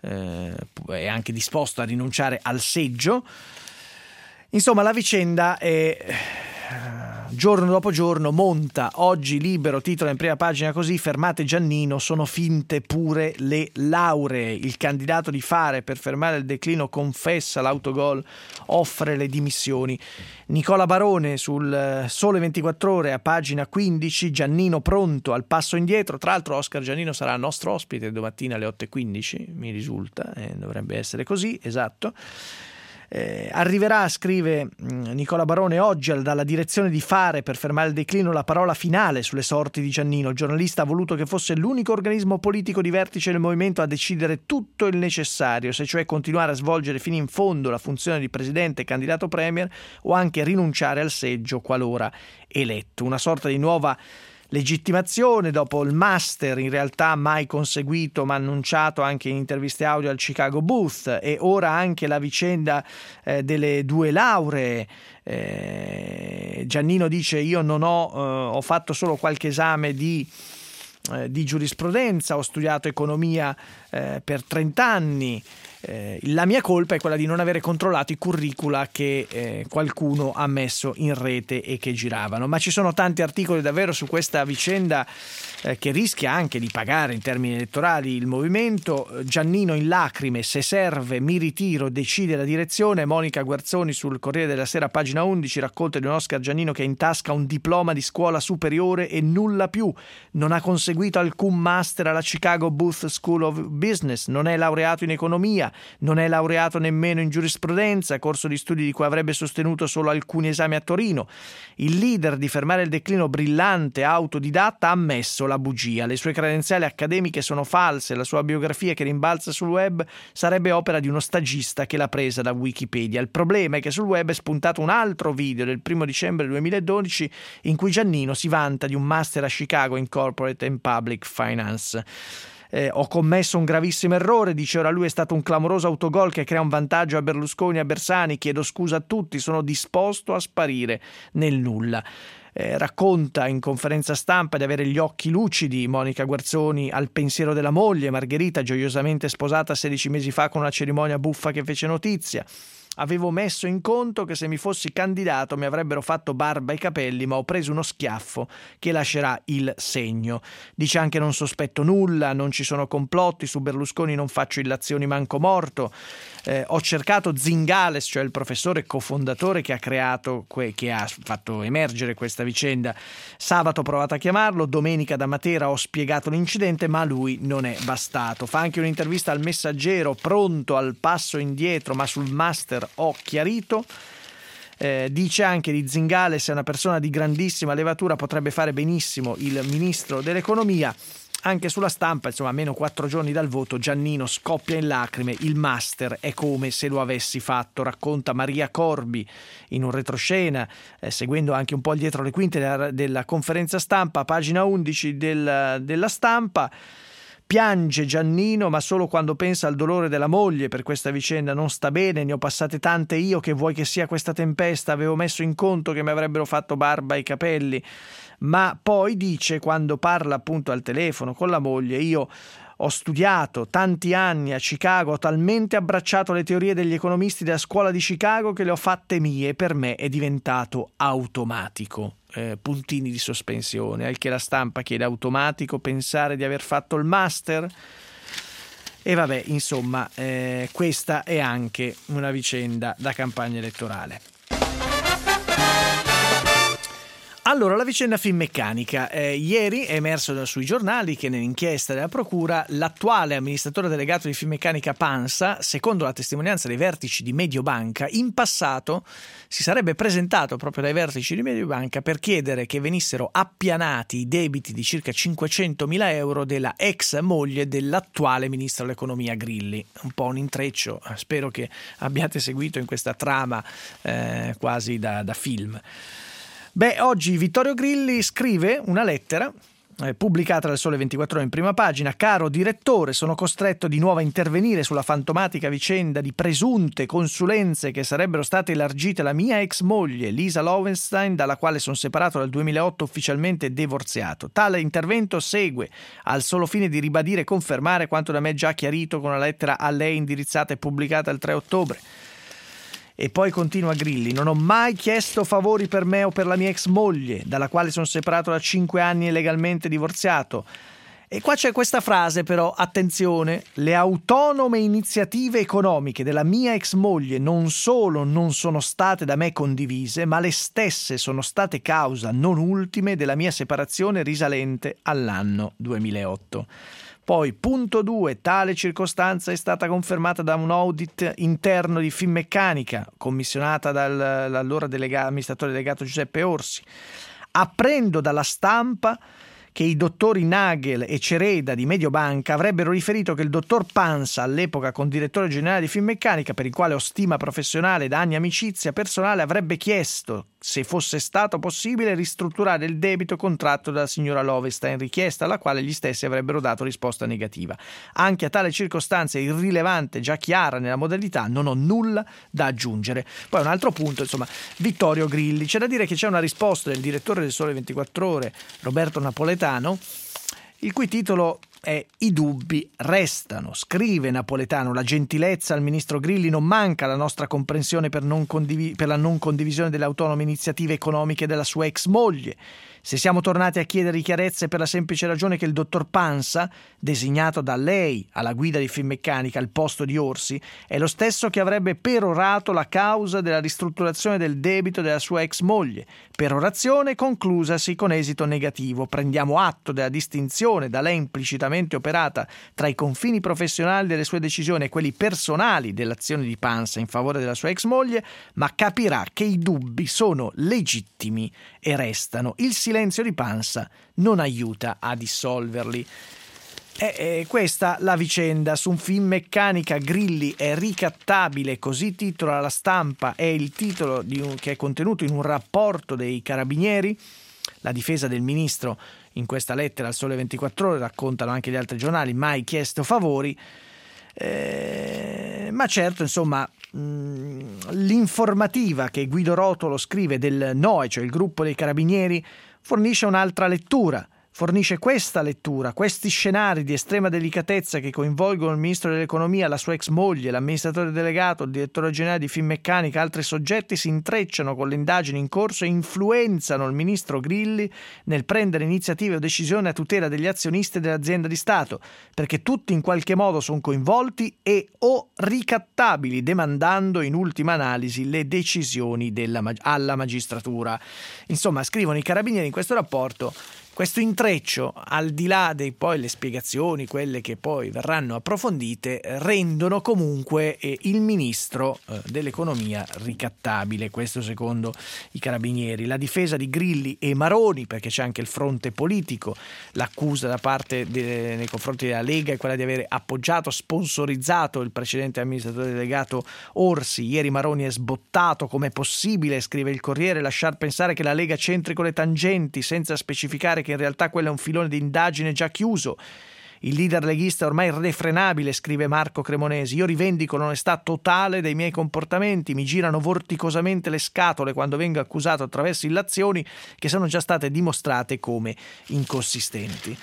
è anche disposto a rinunciare al seggio. Insomma, la vicenda è giorno dopo giorno monta. Oggi Libero titola in prima pagina così: fermate Giannino, sono finte pure le lauree. Il candidato di Fare per fermare il declino confessa l'autogol, offre le dimissioni. Nicola Barone sul Sole 24 Ore a pagina 15: Giannino pronto al passo indietro. Tra l'altro Oscar Giannino sarà nostro ospite domattina alle 8.15, mi risulta, dovrebbe essere così, esatto. Arriverà, scrive Nicola Barone, oggi dalla direzione di Fare per fermare il declino la parola finale sulle sorti di Giannino. Il giornalista ha voluto che fosse l'unico organismo politico di vertice del movimento a decidere tutto il necessario, se cioè continuare a svolgere fino in fondo la funzione di presidente e candidato premier o anche rinunciare al seggio qualora eletto. Una sorta di nuova legittimazione dopo il master, in realtà mai conseguito ma annunciato anche in interviste audio al Chicago Booth, e ora anche la vicenda delle 2 lauree. Giannino dice: io non ho fatto solo qualche esame di giurisprudenza, ho studiato economia per 30 anni. La mia colpa è quella di non avere controllato i curricula che qualcuno ha messo in rete e che giravano. Ma ci sono tanti articoli davvero su questa vicenda che rischia anche di pagare in termini elettorali il movimento. Giannino in lacrime: se serve mi ritiro, decide la direzione. Monica Guerzoni sul Corriere della Sera, pagina 11, racconta di un Oscar Giannino che ha in tasca un diploma di scuola superiore e nulla più. Non ha conseguito alcun master alla Chicago Booth School of Business, non è laureato in economia, non è laureato nemmeno in giurisprudenza, corso di studi di cui avrebbe sostenuto solo alcuni esami a Torino. Il leader di fermare il declino, brillante autodidatta, ha ammesso la bugia. Le sue credenziali accademiche sono false, la sua biografia che rimbalza sul web sarebbe opera di uno stagista che l'ha presa da Wikipedia. Il problema è che sul web è spuntato un altro video del 1 dicembre 2012 in cui Giannino si vanta di un master a Chicago in Corporate and Public Finance. Ho commesso un gravissimo errore, dice ora lui, è stato un clamoroso autogol che crea un vantaggio a Berlusconi e a Bersani, chiedo scusa a tutti, sono disposto a sparire nel nulla. Racconta in conferenza stampa di avere gli occhi lucidi Monica Guerzoni al pensiero della moglie Margherita, gioiosamente sposata 16 mesi fa con una cerimonia buffa che fece notizia. avevo messo in conto che se mi fossi candidato mi avrebbero fatto barba e capelli, ma ho preso uno schiaffo che lascerà il segno. Dice anche: non sospetto nulla, non ci sono complotti, su Berlusconi non faccio illazioni manco morto. Ho cercato Zingales, cioè il professore cofondatore che ha fatto emergere questa vicenda. Sabato ho provato a chiamarlo, domenica da Matera ho spiegato l'incidente, ma a lui non è bastato. Fa anche un'intervista al Messaggero, pronto al passo indietro, ma sul master ho chiarito. Dice anche di Zingales: è una persona di grandissima levatura, potrebbe fare benissimo il ministro dell'economia. Anche sulla Stampa, insomma, a meno 4 giorni dal voto, Giannino scoppia in lacrime, il master è come se lo avessi fatto, racconta Maria Corbi in un retroscena, seguendo anche un po' dietro le quinte della conferenza stampa, pagina 11 della Stampa. Piange Giannino, ma solo quando pensa al dolore della moglie per questa vicenda. Non sta bene, ne ho passate tante io, che vuoi che sia questa tempesta, avevo messo in conto che mi avrebbero fatto barba e capelli. Ma poi dice, quando parla appunto al telefono con la moglie: io ho studiato tanti anni a Chicago, ho talmente abbracciato le teorie degli economisti della scuola di Chicago che le ho fatte mie, per me è diventato automatico. Puntini di sospensione, al che la Stampa chiede: automatico pensare di aver fatto il master? E vabbè, insomma, questa è anche una vicenda da campagna elettorale. Allora, la vicenda Finmeccanica. Ieri è emerso sui giornali che nell'inchiesta della Procura l'attuale amministratore delegato di Finmeccanica Pansa, secondo la testimonianza dei vertici di Mediobanca, in passato si sarebbe presentato proprio dai vertici di Mediobanca per chiedere che venissero appianati i debiti di circa 500.000 euro della ex moglie dell'attuale ministro dell'economia Grilli. Un po' un intreccio, spero che abbiate seguito in questa trama quasi da film. Beh, oggi Vittorio Grilli scrive una lettera pubblicata dal Sole 24 Ore in prima pagina. Caro direttore, sono costretto di nuovo a intervenire sulla fantomatica vicenda di presunte consulenze che sarebbero state elargite alla mia ex moglie Lisa Lowenstein, dalla quale sono separato dal 2008, ufficialmente divorziato. Tale intervento segue al solo fine di ribadire e confermare quanto da me già chiarito con una lettera a lei indirizzata e pubblicata il 3 ottobre. E poi continua Grilli: non ho mai chiesto favori per me o per la mia ex moglie, dalla quale sono separato da 5 anni e legalmente divorziato. E qua c'è questa frase però, attenzione: le autonome iniziative economiche della mia ex moglie non solo non sono state da me condivise, ma le stesse sono state causa non ultime della mia separazione risalente all'anno 2008. Poi, punto 2, tale circostanza è stata confermata da un audit interno di Finmeccanica, commissionata dall'allora amministratore delegato Giuseppe Orsi. Apprendo dalla Stampa che i dottori Nagel e Cereda di Mediobanca avrebbero riferito che il dottor Pansa, all'epoca condirettore generale di Finmeccanica, per il quale ho stima professionale da anni amicizia personale, avrebbe chiesto, se fosse stato possibile, ristrutturare il debito contratto dalla signora Lowenstein, richiesta alla quale gli stessi avrebbero dato risposta negativa. Anche a tale circostanza irrilevante, già chiara nella modalità, non ho nulla da aggiungere. Poi un altro punto, insomma, Vittorio Grilli. C'è da dire che c'è una risposta del direttore del Sole 24 Ore, Roberto Napoletano, il cui titolo è "I dubbi restano". Scrive Napoletano: la gentilezza al ministro Grilli non manca, la nostra comprensione per la non condivisione delle autonome iniziative economiche della sua ex moglie. Se siamo tornati a chiedere chiarezze per la semplice ragione che il dottor Pansa, designato da lei alla guida di Finmeccanica al posto di Orsi, è lo stesso che avrebbe perorato la causa della ristrutturazione del debito della sua ex moglie, perorazione conclusasi con esito negativo. Prendiamo atto della distinzione da lei implicitamente operata tra i confini professionali delle sue decisioni e quelli personali dell'azione di Pansa in favore della sua ex moglie, ma capirà che i dubbi sono legittimi e restano. Il silenzio di Pansa non aiuta a dissolverli. Questa la vicenda su un Finmeccanica. Grilli è ricattabile, così titola La Stampa, è il titolo che è contenuto in un rapporto dei Carabinieri. La difesa del ministro in questa lettera al Sole 24 Ore, raccontano anche gli altri giornali, mai chiesto favori, ma certo, insomma, l'informativa che Guido Rotolo scrive del NOE, cioè il gruppo dei Carabinieri, fornisce un'altra lettura. fornisce questa lettura, questi scenari di estrema delicatezza che coinvolgono il ministro dell'economia, la sua ex moglie, l'amministratore delegato, il direttore generale di Finmeccanica e altri soggetti si intrecciano con le indagini in corso e influenzano il ministro Grilli nel prendere iniziative o decisioni a tutela degli azionisti dell'azienda di Stato, perché tutti in qualche modo sono coinvolti e o ricattabili, demandando in ultima analisi le decisioni alla magistratura. Insomma, scrivono i carabinieri in questo rapporto, questo intreccio, al di là dei poi le spiegazioni, quelle che poi verranno approfondite, rendono comunque il ministro dell'economia ricattabile, questo secondo i carabinieri. La difesa di Grilli e Maroni, perché c'è anche il fronte politico, l'accusa da parte nei confronti della Lega è quella di avere appoggiato, sponsorizzato il precedente amministratore delegato Orsi. Ieri Maroni è sbottato: com'è possibile, scrive il Corriere, lasciar pensare che la Lega c'entri con le tangenti senza specificare che in realtà quello è un filone di indagine già chiuso. Il leader leghista è ormai irrefrenabile, scrive Marco Cremonesi. Io rivendico l'onestà totale dei miei comportamenti, mi girano vorticosamente le scatole quando vengo accusato attraverso illazioni che sono già state dimostrate come inconsistenti.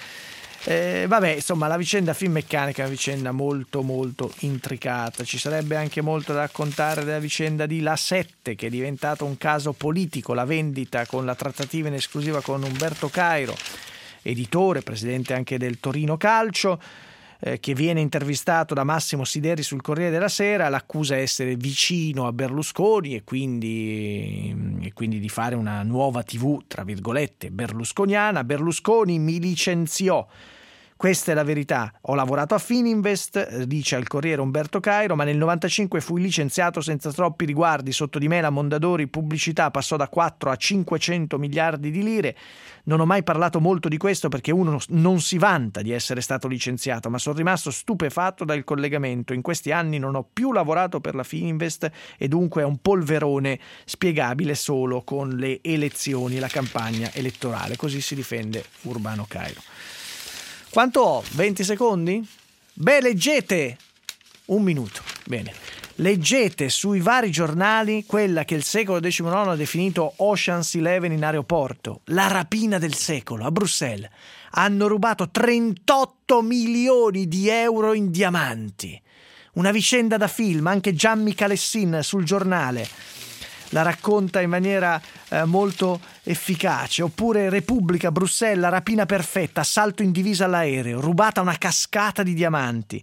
Insomma, la vicenda Finmeccanica è una vicenda molto molto intricata. Ci sarebbe anche molto da raccontare della vicenda di La 7, che è diventato un caso politico, la vendita con la trattativa in esclusiva con Umberto Cairo, editore, presidente anche del Torino Calcio, che viene intervistato da Massimo Sideri sul Corriere della Sera. L'accusa è essere vicino a Berlusconi e quindi di fare una nuova TV, tra virgolette, berlusconiana. Berlusconi mi licenziò. Questa è la verità. Ho lavorato a Fininvest, dice al Corriere Umberto Cairo, ma nel 95 fui licenziato senza troppi riguardi. Sotto di me la Mondadori pubblicità passò da 4 a 500 miliardi di lire. Non ho mai parlato molto di questo perché uno non si vanta di essere stato licenziato, ma sono rimasto stupefatto dal collegamento. In questi anni non ho più lavorato per la Fininvest e dunque è un polverone spiegabile solo con le elezioni e la campagna elettorale. Così si difende Urbano Cairo. Quanto ho? 20 secondi? Leggete! Un minuto. Bene. Leggete sui vari giornali quella che il secolo XIX ha definito Ocean's 11 in aeroporto. La rapina del secolo a Bruxelles. Hanno rubato 38 milioni di euro in diamanti. Una vicenda da film, anche Gianni Calessin sul giornale la racconta in maniera molto efficace. Oppure Repubblica, Bruxelles, la rapina perfetta, assalto in divisa all'aereo, rubata una cascata di diamanti.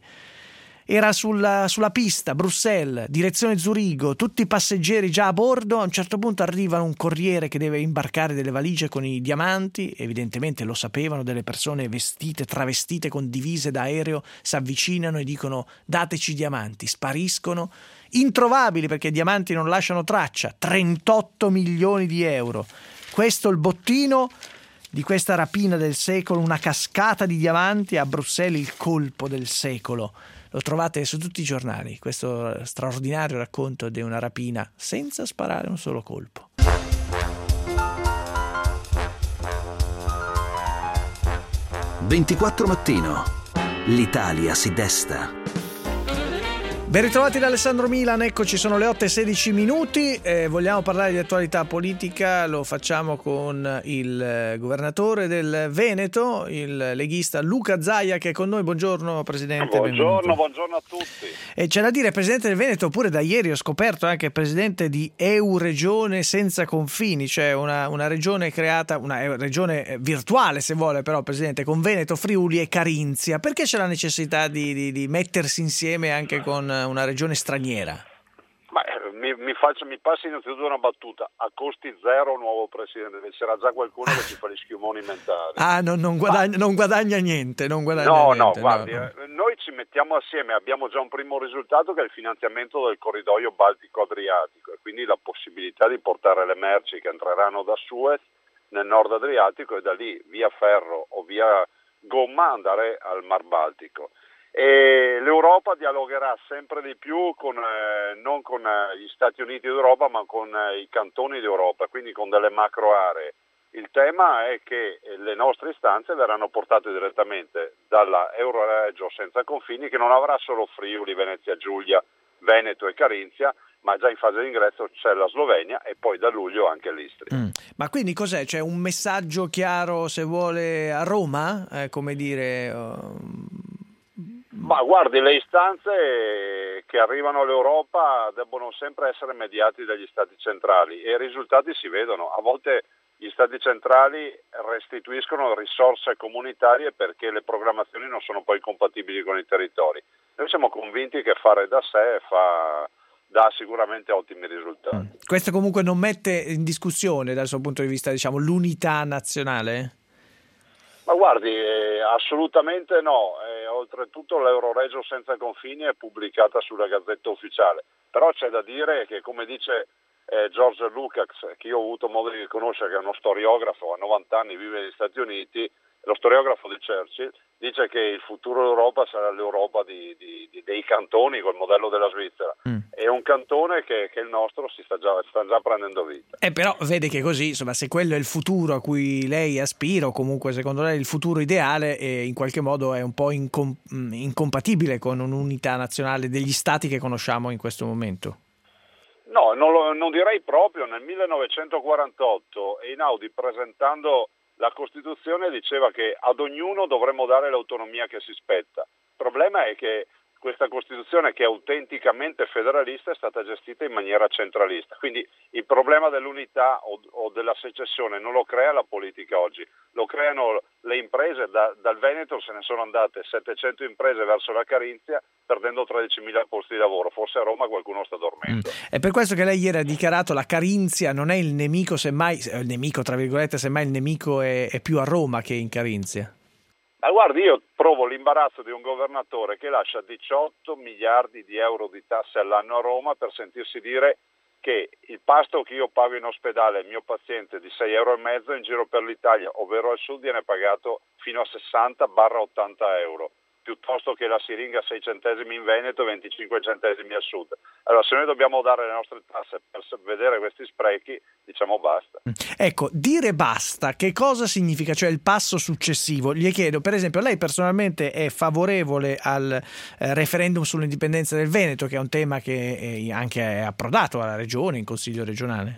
Era sulla pista, Bruxelles, direzione Zurigo, tutti i passeggeri già a bordo. A un certo punto arriva un corriere che deve imbarcare delle valigie con i diamanti, evidentemente lo sapevano, delle persone travestite con divise da aereo si avvicinano e dicono dateci i diamanti, spariscono, introvabili perché i diamanti non lasciano traccia. 38 milioni di euro. Questo è il bottino di questa rapina del secolo, una cascata di diamanti a Bruxelles, il colpo del secolo. Lo trovate su tutti i giornali, questo straordinario racconto di una rapina senza sparare un solo colpo. «24 Mattino. L'Italia si desta». Ben ritrovati da Alessandro Milan, eccoci, sono le 8:16. Vogliamo parlare di attualità politica, lo facciamo con il governatore del Veneto, il leghista Luca Zaia, che è con noi. Buongiorno Presidente. Buongiorno a tutti. E c'è da dire, Presidente del Veneto, pure da ieri ho scoperto anche Presidente di Euregione Senza Confini, cioè una regione creata, una regione virtuale se vuole, però Presidente, con Veneto, Friuli e Carinzia. Perché c'è la necessità di mettersi insieme anche con una regione straniera? Mi passi innanzitutto una battuta: a costi zero nuovo presidente, c'era già qualcuno che ci fa gli schiumoni mentali. Non guadagna niente. Guardi, noi ci mettiamo assieme, abbiamo già un primo risultato che è il finanziamento del corridoio Baltico-Adriatico e quindi la possibilità di portare le merci che entreranno da Suez nel nord Adriatico e da lì via ferro o via gomma andare al Mar Baltico. E l'Europa dialogherà sempre di più non con gli Stati Uniti d'Europa ma con i cantoni d'Europa, quindi con delle macro aree. Il tema è che le nostre istanze verranno portate direttamente dalla Euroregio Senza Confini, che non avrà solo Friuli, Venezia Giulia, Veneto e Carinzia, ma già in fase di ingresso c'è la Slovenia e poi da luglio anche l'Istria. Ma quindi cos'è? C'è un messaggio chiaro, se vuole, a Roma? Come dire... Ma guardi, le istanze che arrivano all'Europa debbono sempre essere mediate dagli Stati centrali e i risultati si vedono. A volte gli Stati centrali restituiscono risorse comunitarie perché le programmazioni non sono poi compatibili con i territori. Noi siamo convinti che fare da sé dà sicuramente ottimi risultati. Questo comunque non mette in discussione dal suo punto di vista, diciamo, l'unità nazionale? Ma guardi, assolutamente no. Oltretutto l'Euroregio senza confini è pubblicata sulla Gazzetta Ufficiale. Però c'è da dire che, come dice George Lukács, che io ho avuto modo di conoscere, che è uno storiografo, ha 90 anni, vive negli Stati Uniti, lo storiografo di Churchill, dice che il futuro dell'Europa sarà l'Europa dei cantoni, col modello della Svizzera. È un cantone che il nostro sta già prendendo vita. Però vede che così, insomma, se quello è il futuro a cui lei aspira, o comunque secondo lei il futuro ideale, in qualche modo è un po' incompatibile con un'unità nazionale degli stati che conosciamo in questo momento. No, non direi proprio. Nel 1948 Einaudi, presentando la Costituzione, diceva che ad ognuno dovremmo dare l'autonomia che si spetta. Il problema è che questa Costituzione, che è autenticamente federalista, è stata gestita in maniera centralista. Quindi il problema dell'unità o della secessione non lo crea la politica oggi, lo creano le imprese. Dal Veneto se ne sono andate 700 imprese verso la Carinzia, perdendo 13.000 posti di lavoro. Forse a Roma qualcuno sta dormendo. È per questo che lei ieri ha dichiarato la Carinzia non è il nemico, semmai il nemico tra virgolette, semmai il nemico è più a Roma che in Carinzia. Ma guardi, io provo l'imbarazzo di un governatore che lascia 18 miliardi di euro di tasse all'anno a Roma per sentirsi dire che il pasto che io pago in ospedale al mio paziente di 6,5 euro in giro per l'Italia, ovvero al sud, viene pagato fino a 60-80 euro, piuttosto che la siringa 6 centesimi in Veneto e 25 centesimi al sud. Allora, se noi dobbiamo dare le nostre tasse per vedere questi sprechi, diciamo basta. Ecco, dire basta, che cosa significa? Cioè il passo successivo. Gli chiedo, per esempio, lei personalmente è favorevole al referendum sull'indipendenza del Veneto, che è un tema che anche è approdato alla regione, in consiglio regionale?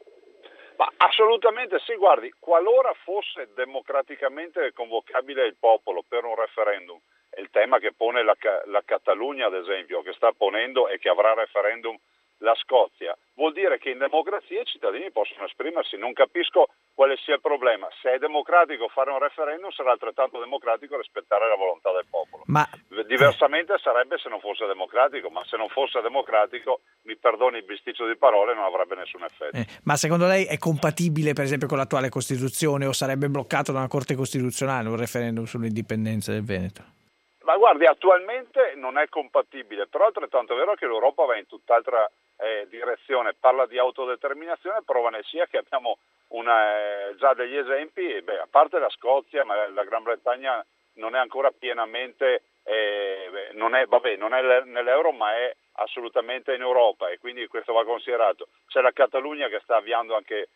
Ma assolutamente sì, guardi, qualora fosse democraticamente convocabile il popolo per un referendum, è il tema che pone la Catalogna, ad esempio, che sta ponendo e che avrà referendum la Scozia, vuol dire che in democrazia i cittadini possono esprimersi. Non capisco quale sia il problema. Se è democratico fare un referendum, sarà altrettanto democratico rispettare la volontà del popolo. Diversamente sarebbe se non fosse democratico, ma se non fosse democratico, mi perdoni il bisticcio di parole, non avrebbe nessun effetto. Ma secondo lei è compatibile per esempio con l'attuale Costituzione, o sarebbe bloccato da una Corte Costituzionale un referendum sull'indipendenza del Veneto? Ma guardi, attualmente non è compatibile, però altrettanto è vero che l'Europa va in tutt'altra direzione, parla di autodeterminazione, prova ne sia che abbiamo già degli esempi, a parte la Scozia, ma la Gran Bretagna non è ancora pienamente, non è nell'euro, ma è assolutamente in Europa, e quindi questo va considerato. C'è la Catalogna che sta avviando anche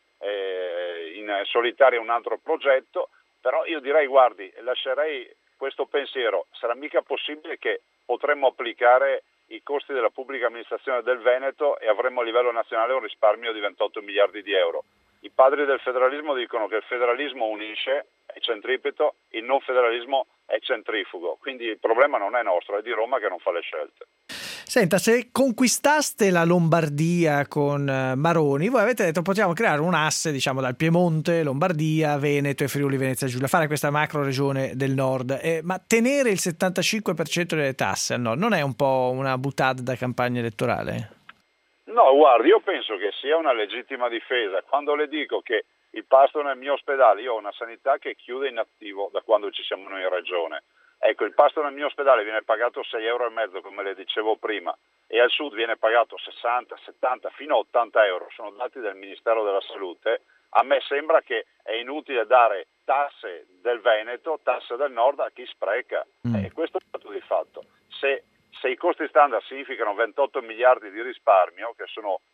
in solitaria un altro progetto, però io direi, guardi, lascerei questo pensiero. Sarà mica possibile che potremmo applicare i costi della pubblica amministrazione del Veneto e avremmo a livello nazionale un risparmio di 28 miliardi di euro. I padri del federalismo dicono che il federalismo unisce, è centripeto, il non federalismo è centrifugo, quindi il problema non è nostro, è di Roma che non fa le scelte. Senta, se conquistaste la Lombardia con Maroni, voi avete detto possiamo creare un asse, diciamo, dal Piemonte, Lombardia, Veneto e Friuli Venezia Giulia, fare questa macro regione del nord, ma tenere il 75% delle tasse al nord non è un po' una boutade da campagna elettorale? No, guardi, io penso che sia una legittima difesa. Quando le dico che il pasto nel mio ospedale, io ho una sanità che chiude in attivo da quando ci siamo noi in regione. Ecco, il pasto nel mio ospedale viene pagato 6,5 euro, come le dicevo prima, e al sud viene pagato 60, 70, fino a 80 euro. Sono dati del Ministero della Salute. A me sembra che è inutile dare tasse del Veneto, tasse del nord a chi spreca. E questo è il dato di fatto. Se i costi standard significano 28 miliardi di risparmio, che sono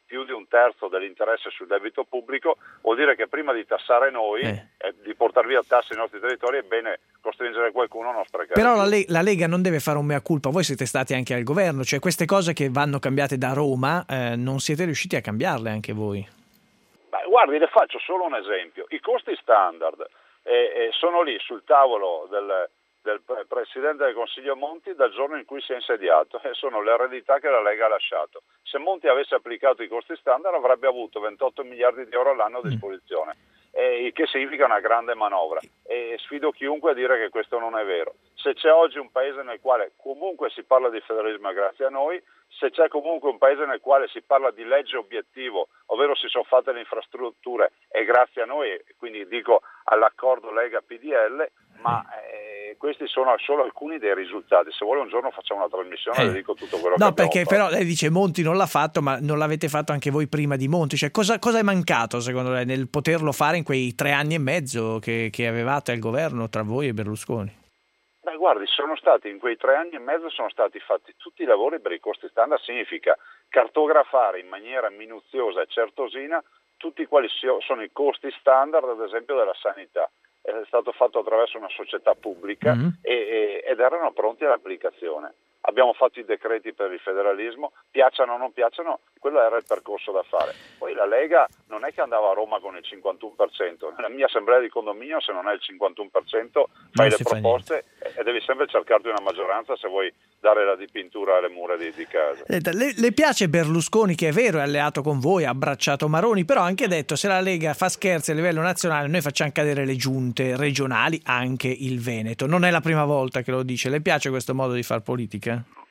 più di un terzo dell'interesse sul debito pubblico, vuol dire che prima di tassare noi e di portar via tasse ai nostri territori è bene costringere qualcuno a non sprecare. Però la Lega non deve fare un mea culpa, voi siete stati anche al governo, cioè queste cose che vanno cambiate da Roma non siete riusciti a cambiarle anche voi? Beh, guardi, le faccio solo un esempio. I costi standard sono lì sul tavolo del Presidente del Consiglio Monti dal giorno in cui si è insediato e sono l'eredità che la Lega ha lasciato. Se Monti avesse applicato i costi standard avrebbe avuto 28 miliardi di euro all'anno a disposizione, il che significa una grande manovra, e sfido chiunque a dire che questo non è vero. Se c'è oggi un paese nel quale comunque si parla di federalismo grazie a noi, se c'è comunque un paese nel quale si parla di legge obiettivo, ovvero si sono fatte le infrastrutture, è grazie a noi, quindi dico all'accordo Lega-PDL, ma questi sono solo alcuni dei risultati. Se vuole un giorno facciamo una trasmissione e le dico tutto quello che abbiamo perché fatto. Però lei dice Monti non l'ha fatto, ma non l'avete fatto anche voi prima di Monti, cioè cosa è mancato secondo lei nel poterlo fare in quei 3 anni e mezzo che avevate al governo tra voi e Berlusconi? Beh, guardi, in quei 3 anni e mezzo sono stati fatti tutti i lavori per i costi standard. Significa cartografare in maniera minuziosa e certosina tutti quali sono i costi standard, ad esempio della sanità. È stato fatto attraverso una società pubblica ed erano pronti all'applicazione. Abbiamo fatto i decreti per il federalismo, piacciono o non piacciono, quello era il percorso da fare. Poi la Lega non è che andava a Roma con il 51%, nella mia assemblea di condominio se non è il 51% fai le proposte e devi sempre cercarti una maggioranza se vuoi dare la dipintura alle mura di casa. Le piace Berlusconi, che è vero è alleato con voi, ha abbracciato Maroni, però ha anche detto se la Lega fa scherzi a livello nazionale noi facciamo cadere le giunte regionali, anche il Veneto. Non è la prima volta che lo dice. Le piace questo modo di far politica?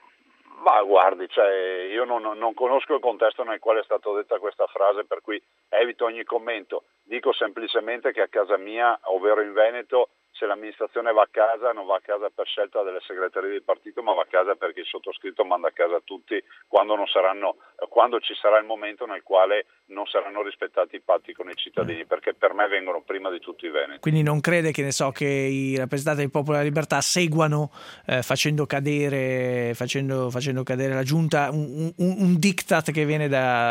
Ma guardi, io non conosco il contesto nel quale è stata detta questa frase, per cui evito ogni commento. Dico semplicemente che a casa mia, ovvero in Veneto, se l'amministrazione va a casa, non va a casa per scelta delle segreterie di partito, ma va a casa perché il sottoscritto manda a casa tutti quando ci sarà il momento nel quale non saranno rispettati i patti con i cittadini, perché per me vengono prima di tutto i veneti. Quindi non crede che i rappresentanti del Popolo della Libertà seguano facendo cadere la giunta un diktat che viene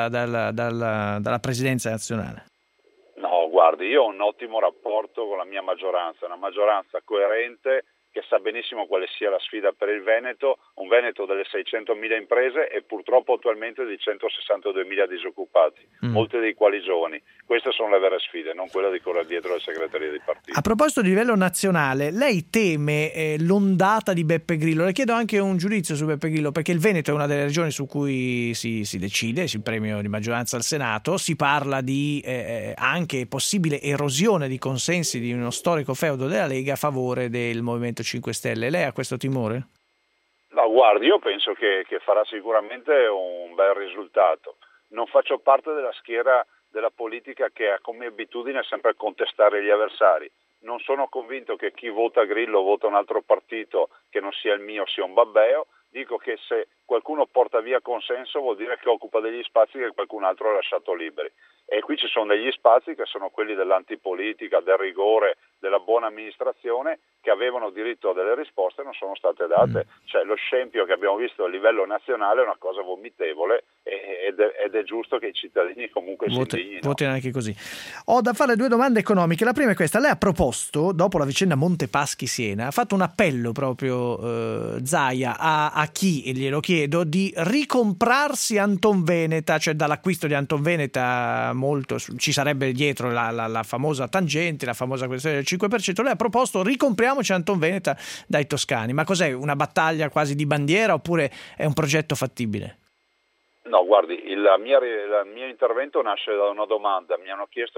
dalla presidenza nazionale? No, guardi, io ho un ottimo rapporto con la mia maggioranza, una maggioranza coerente che sa benissimo quale sia la sfida per il Veneto, un Veneto delle 600.000 imprese e purtroppo attualmente di 162.000 disoccupati, molti dei quali giovani. Queste sono le vere sfide, non quella di correre dietro le segreterie dei partiti. A proposito di livello nazionale, lei teme l'ondata di Beppe Grillo? Le chiedo anche un giudizio su Beppe Grillo, perché il Veneto è una delle regioni su cui si decide, il premio di maggioranza al Senato, si parla di anche possibile erosione di consensi di uno storico feudo della Lega a favore del Movimento 5 Stelle. Lei ha questo timore? No, guardi, io penso che farà sicuramente un bel risultato. Non faccio parte della schiera della politica che ha come abitudine sempre contestare gli avversari. Non sono convinto che chi vota Grillo vota un altro partito che non sia il mio sia un babbeo. Dico che se qualcuno porta via consenso vuol dire che occupa degli spazi che qualcun altro ha lasciato liberi. E qui ci sono degli spazi che sono quelli dell'antipolitica, del rigore, della buona amministrazione, che avevano diritto a delle risposte e non sono state date. Cioè lo scempio che abbiamo visto a livello nazionale è una cosa vomitevole ed è giusto che i cittadini comunque si indignino. Votino anche così. Ho da fare 2 domande economiche. La prima è questa: lei ha proposto, dopo la vicenda Montepaschi-Siena, ha fatto un appello proprio Zaia a chi, e glielo chiedo, di ricomprarsi Antonveneta, cioè dall'acquisto di Antonveneta molto ci sarebbe dietro la famosa tangente, la famosa questione del 5%. Lei ha proposto ricompriamoci Antonveneta dai toscani. Ma cos'è, una battaglia quasi di bandiera oppure è un progetto fattibile? No, guardi, il mio intervento nasce da una domanda. Mi hanno chiesto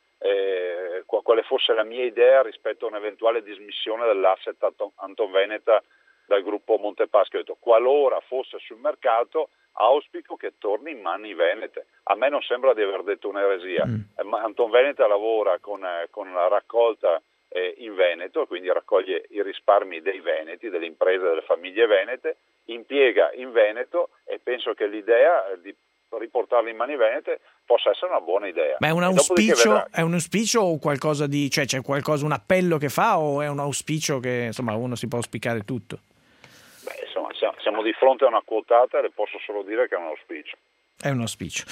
quale fosse la mia idea rispetto a un'eventuale dismissione dell'asset Antonveneta dal gruppo Montepaschi. Ho detto, qualora fosse sul mercato, auspico che torni in mani venete. A me non sembra di aver detto un'eresia. Antonveneta lavora con la raccolta in Veneto, quindi raccoglie i risparmi dei veneti, delle imprese, delle famiglie venete, impiega in Veneto, e penso che l'idea di riportarli in mani venete possa essere una buona idea. Ma è un auspicio o qualcosa di, cioè c'è qualcosa, un appello che fa, o è un auspicio che insomma uno si può auspicare tutto? Beh, insomma, siamo di fronte a una quotata e le posso solo dire che è un auspicio. È un auspicio.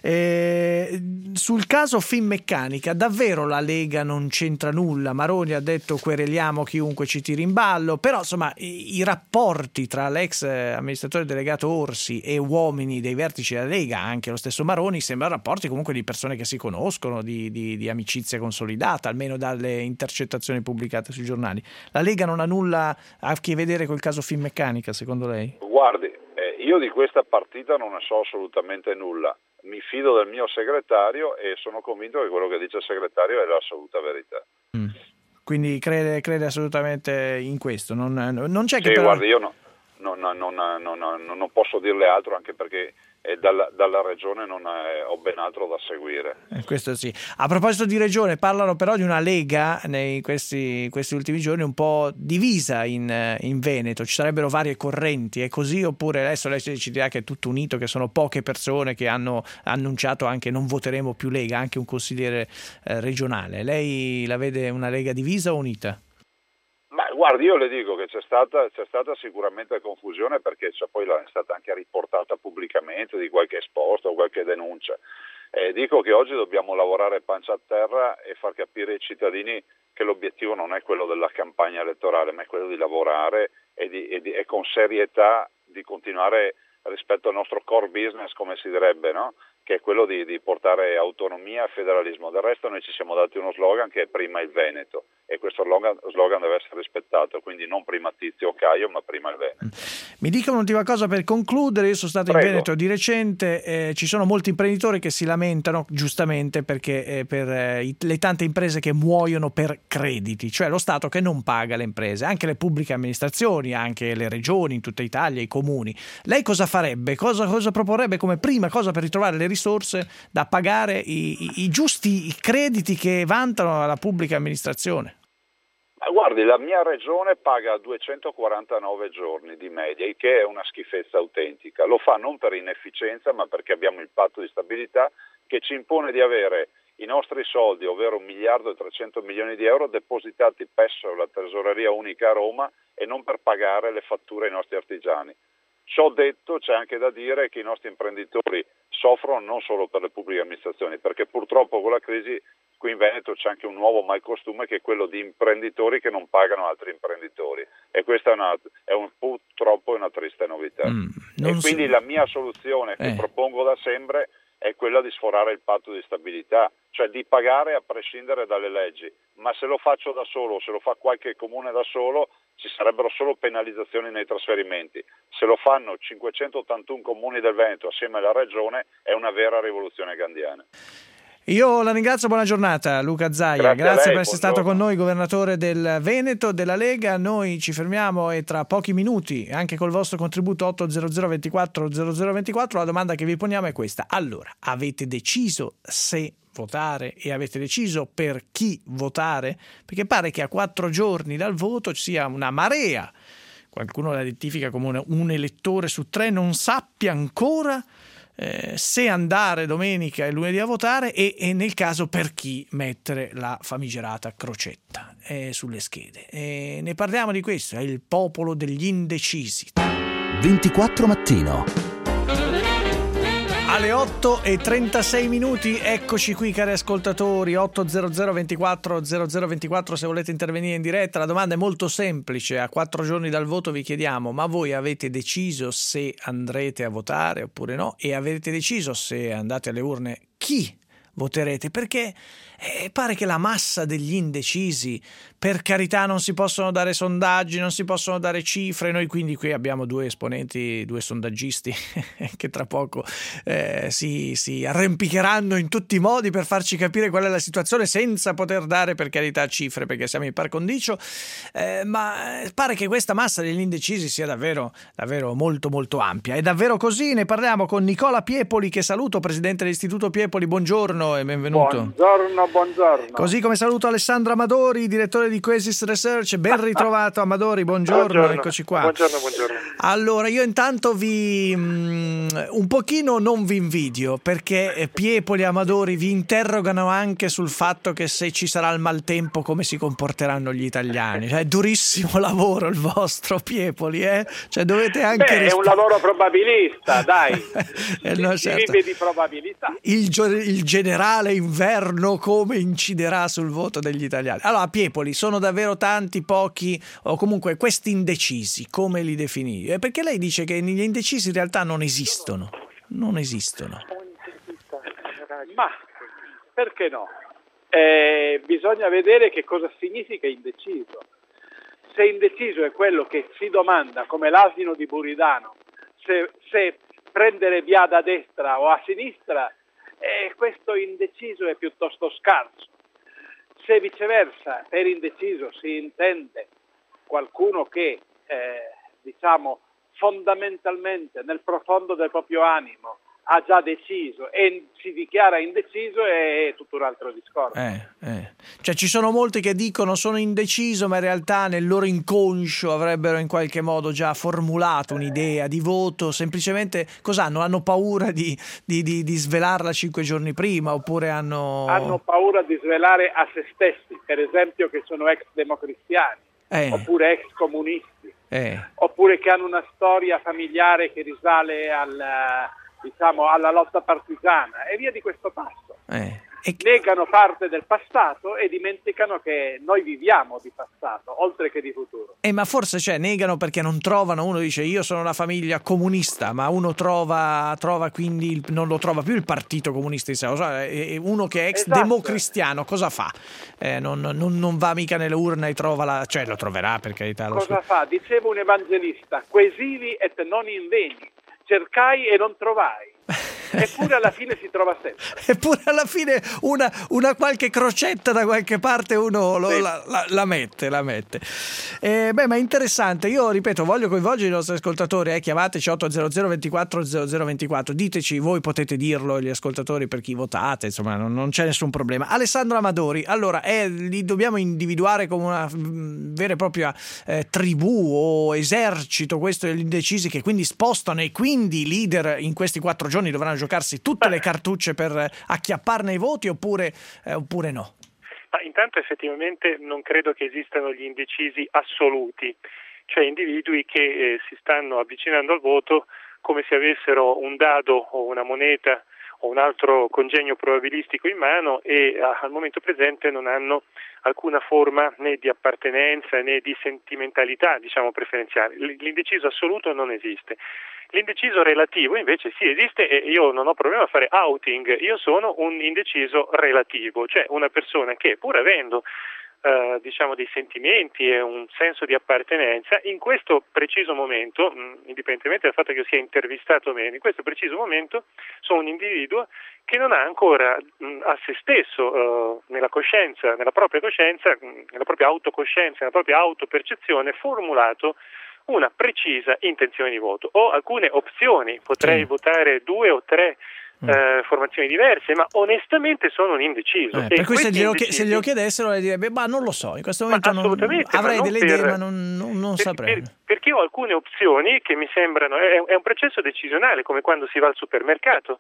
Sul caso Finmeccanica, davvero la Lega non c'entra nulla? Maroni ha detto quereliamo chiunque ci tiri in ballo, però insomma i rapporti tra l'ex amministratore delegato Orsi e uomini dei vertici della Lega, anche lo stesso Maroni, sembrano rapporti comunque di persone che si conoscono, di amicizia consolidata, almeno dalle intercettazioni pubblicate sui giornali. La Lega non ha nulla a che vedere col caso Finmeccanica, secondo lei? Guardi, io di questa partita non ne so assolutamente nulla, mi fido del mio segretario e sono convinto che quello che dice il segretario è l'assoluta verità. Quindi crede assolutamente in questo? Non c'è che sì, però... guardi, io non posso dirle altro, anche perché dalla regione ho ben altro da seguire. Questo sì. A proposito di regione, parlano però di una Lega questi ultimi giorni un po' divisa in Veneto. Ci sarebbero varie correnti, è così? Oppure adesso lei ci dirà che è tutto unito, che sono poche persone che hanno annunciato anche non voteremo più Lega, anche un consigliere regionale. Lei la vede una Lega divisa o unita? Ma guardi, io le dico che c'è stata sicuramente confusione, perché poi è stata anche riportata pubblicamente di qualche esposto o qualche denuncia. Dico che oggi dobbiamo lavorare pancia a terra e far capire ai cittadini che l'obiettivo non è quello della campagna elettorale, ma è quello di lavorare e con serietà di continuare rispetto al nostro core business, come si direbbe, no? Che è quello di portare autonomia e federalismo. Del resto noi ci siamo dati uno slogan che è prima il Veneto, e questo slogan deve essere rispettato, quindi non prima Tizio o Caio, ma prima il Veneto. Mi dica un'ultima cosa per concludere. Io sono stato in Veneto di recente, ci sono molti imprenditori che si lamentano giustamente perché per le tante imprese che muoiono per crediti, cioè lo Stato che non paga le imprese, anche le pubbliche amministrazioni, anche le regioni in tutta Italia, i comuni. Lei cosa farebbe? Cosa proporrebbe come prima cosa per ritrovare le risorse da pagare i giusti crediti che vantano alla pubblica amministrazione? Guardi, la mia regione paga 249 giorni di media, il che è una schifezza autentica. Lo fa non per inefficienza, ma perché abbiamo il patto di stabilità che ci impone di avere i nostri soldi, ovvero 1 miliardo e 300 milioni di euro, depositati presso la Tesoreria Unica a Roma, e non per pagare le fatture ai nostri artigiani. Ciò detto, c'è anche da dire che i nostri imprenditori soffrono non solo per le pubbliche amministrazioni, perché purtroppo con la crisi qui in Veneto c'è anche un nuovo malcostume, che è quello di imprenditori che non pagano altri imprenditori, e questa purtroppo è una triste novità. E quindi la mia soluzione che propongo da sempre è quella di sforare il patto di stabilità, cioè di pagare a prescindere dalle leggi, ma se lo faccio da solo, se lo fa qualche comune da solo, ci sarebbero solo penalizzazioni nei trasferimenti. Se lo fanno 581 comuni del Veneto assieme alla regione, è una vera rivoluzione gandhiana. Io la ringrazio, buona giornata Luca Zaia, grazie per essere stato con noi, governatore del Veneto, della Lega. Noi ci fermiamo e tra pochi minuti, anche col vostro contributo 800 24 0024, la domanda che vi poniamo è questa: allora, avete deciso se votare e avete deciso per chi votare? Perché pare che a 4 giorni dal voto ci sia una marea, qualcuno la identifica come un elettore su 3, non sappia ancora se andare domenica e lunedì a votare e nel caso per chi mettere la famigerata crocetta sulle schede. Ne parliamo di questo, è il popolo degli indecisi. 24 mattino. Alle 8:36, eccoci qui cari ascoltatori, 800 24 0024 se volete intervenire in diretta. La domanda è molto semplice, a 4 giorni dal voto vi chiediamo: ma voi avete deciso se andrete a votare oppure no? E avete deciso, se andate alle urne, chi voterete? Perché pare che la massa degli indecisi, per carità, non si possono dare sondaggi, non si possono dare cifre. Noi quindi qui abbiamo 2 esponenti, 2 sondaggisti che tra poco si arrampicheranno in tutti i modi per farci capire qual è la situazione, senza poter dare, per carità, cifre, perché siamo in par condicio, ma pare che questa massa degli indecisi sia davvero molto ampia. È davvero così? Ne parliamo con Nicola Piepoli, che saluto, presidente dell'Istituto Piepoli. Buongiorno. buongiorno e benvenuto. Buongiorno. Così come saluto Alessandro Amadori, direttore di Quesis Research. Ben ritrovato Amadori, buongiorno. Eccoci qua. Buongiorno. Allora, io intanto un pochino non vi invidio, perché Piepoli e Amadori vi interrogano anche sul fatto che se ci sarà il maltempo come si comporteranno gli italiani. È durissimo lavoro il vostro, Piepoli, Cioè dovete anche è un lavoro probabilista, dai. No, si certo. vive di probabilità. Il generale inverno come inciderà sul voto degli italiani. Allora, Piepoli, sono davvero tanti, pochi, o comunque questi indecisi, come li definire? Perché lei dice che gli indecisi in realtà non esistono. Ma perché no? Bisogna vedere che cosa significa indeciso. Se indeciso è quello che si domanda, come l'asino di Buridano, se prendere via da destra o a sinistra, questo indeciso è piuttosto scarso. Se viceversa per indeciso si intende qualcuno che fondamentalmente nel profondo del proprio animo ha già deciso e si dichiara indeciso, è tutto un altro discorso. Cioè ci sono molti che dicono sono indeciso, ma in realtà nel loro inconscio avrebbero in qualche modo già formulato un'idea di voto, semplicemente hanno paura di svelarla 5 giorni prima, oppure hanno paura di svelare a se stessi, per esempio che sono ex democristiani, oppure ex comunisti, oppure che hanno una storia familiare che risale alla lotta partigiana e via di questo passo. Negano parte del passato e dimenticano che noi viviamo di passato oltre che di futuro. Ma forse negano perché non trovano, uno dice io sono una famiglia comunista, ma uno trova quindi non lo trova più il partito comunista, uno che è ex democristiano cosa fa? Non va mica nelle urne e trova lo troverà, per carità. Cosa fa? Diceva un evangelista: quesivi et non inveni, cercai e non trovai. Eppure alla fine si trova sempre. Eppure alla fine una qualche crocetta da qualche parte uno la mette. Ma è interessante. Io ripeto, voglio coinvolgere i nostri ascoltatori. Chiamateci 800 24 0024. Diteci, voi potete dirlo, gli ascoltatori, per chi votate. Insomma, non c'è nessun problema. Alessandro Amadori, allora li dobbiamo individuare come una vera e propria tribù o esercito, questo degli indecisi, che quindi spostano e quindi i leader in questi 4 giorni dovranno giocarsi tutte le cartucce per acchiapparne i voti, oppure no? Ma intanto effettivamente non credo che esistano gli indecisi assoluti, cioè individui che si stanno avvicinando al voto come se avessero un dado o una moneta o un altro congegno probabilistico in mano e al momento presente non hanno alcuna forma né di appartenenza né di sentimentalità, preferenziale. L'indeciso assoluto non esiste. L'indeciso relativo invece sì esiste, e io non ho problema a fare outing. Io sono un indeciso relativo, cioè una persona che, pur avendo dei sentimenti e un senso di appartenenza, in questo preciso momento, indipendentemente dal fatto che io sia intervistato o meno, in questo preciso momento sono un individuo che non ha ancora a se stesso, nella coscienza, nella propria coscienza, nella propria autocoscienza, nella propria autopercezione, formulato una precisa intenzione di voto. Ho alcune opzioni, potrei votare 2 o 3 formazioni diverse, ma onestamente sono un indeciso. Per cui se glielo chiedessero lei direbbe non lo so, in questo momento avrei delle idee ma non saprei. Perché ho alcune opzioni che mi sembrano, è un processo decisionale, come quando si va al supermercato.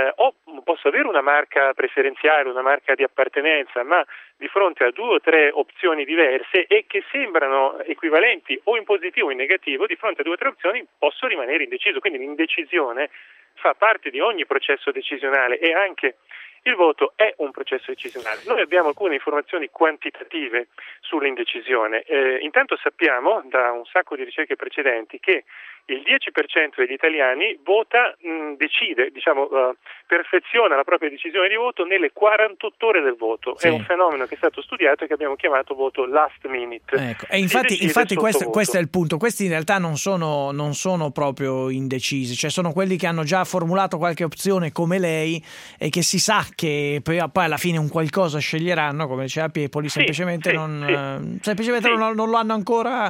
Posso avere una marca preferenziale, una marca di appartenenza, ma di fronte a 2 o 3 opzioni diverse e che sembrano equivalenti o in positivo o in negativo, di fronte a 2 o 3 opzioni posso rimanere indeciso. Quindi l'indecisione fa parte di ogni processo decisionale e anche il voto è un processo decisionale. Noi abbiamo alcune informazioni quantitative sull'indecisione. Intanto sappiamo da un sacco di ricerche precedenti che il 10% degli italiani vota, decide, perfeziona la propria decisione di voto nelle 48 ore del voto. Sì. È un fenomeno che è stato studiato e che abbiamo chiamato voto last minute. Ecco. E infatti questo è il punto. Questi in realtà non sono proprio indecisi, cioè sono quelli che hanno già formulato qualche opzione come lei e che si sa che poi alla fine un qualcosa sceglieranno, come diceva Piepoli, semplicemente non l'hanno ancora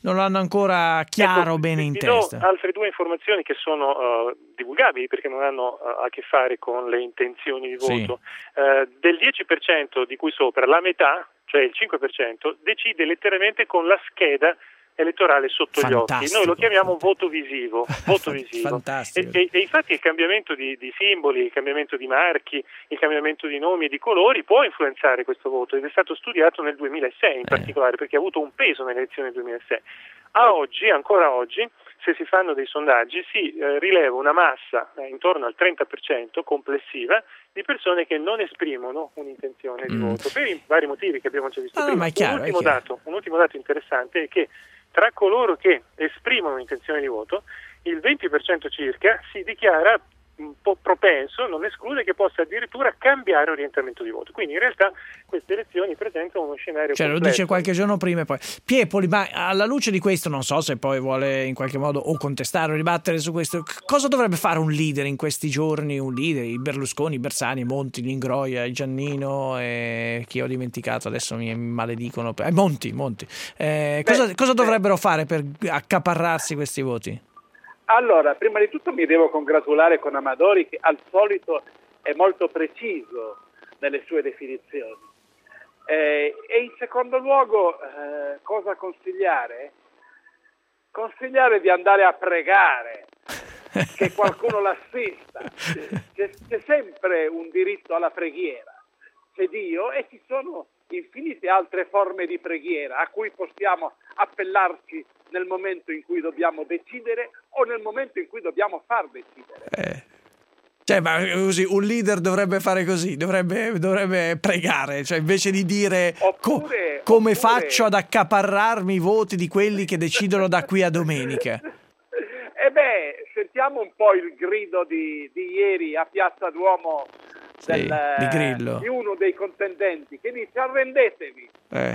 chiaro, bene in testa. Altre due informazioni che sono divulgabili perché non hanno a che fare con le intenzioni di voto. Del 10% di cui sopra, la metà, cioè il 5%, decide letteralmente con la scheda elettorale sotto gli occhi. Noi lo chiamiamo voto visivo. E infatti il cambiamento di simboli, il cambiamento di marchi, il cambiamento di nomi e di colori può influenzare questo voto, ed è stato studiato nel 2006 in particolare, perché ha avuto un peso nelle elezioni del 2006. Ancora oggi, se si fanno dei sondaggi, si rileva una massa intorno al 30% complessiva di persone che non esprimono un'intenzione di voto, per i vari motivi che abbiamo già visto prima. Ma è chiaro, un ultimo dato interessante è che tra coloro che esprimono un'intenzione di voto, il 20% circa si dichiara un po' propenso, non esclude che possa addirittura cambiare orientamento di voto. Quindi in realtà queste elezioni presentano uno scenario complesso. Lo dice qualche giorno prima e poi. Piepoli, ma alla luce di questo, non so se poi vuole in qualche modo o contestare o ribattere su questo, cosa dovrebbe fare un leader in questi giorni? Un leader, i Berlusconi, i Bersani, i Monti, l'Ingroia, il Giannino e chi ho dimenticato, adesso mi maledicono. Monti. Cosa dovrebbero fare per accaparrarsi questi voti? Allora, prima di tutto mi devo congratulare con Amadori, che al solito è molto preciso nelle sue definizioni. E in secondo luogo, cosa consigliare? Consigliare di andare a pregare, che qualcuno l'assista. C'è sempre un diritto alla preghiera, c'è Dio e ci sono infinite altre forme di preghiera a cui possiamo appellarci nel momento in cui dobbiamo decidere o nel momento in cui dobbiamo far decidere. Ma così un leader dovrebbe fare così, dovrebbe pregare, cioè invece di dire come faccio ad accaparrarmi i voti di quelli che decidono da qui a domenica. Sentiamo un po' il grido di ieri a Piazza Duomo di Grillo, di uno dei contendenti, che dice arrendetevi.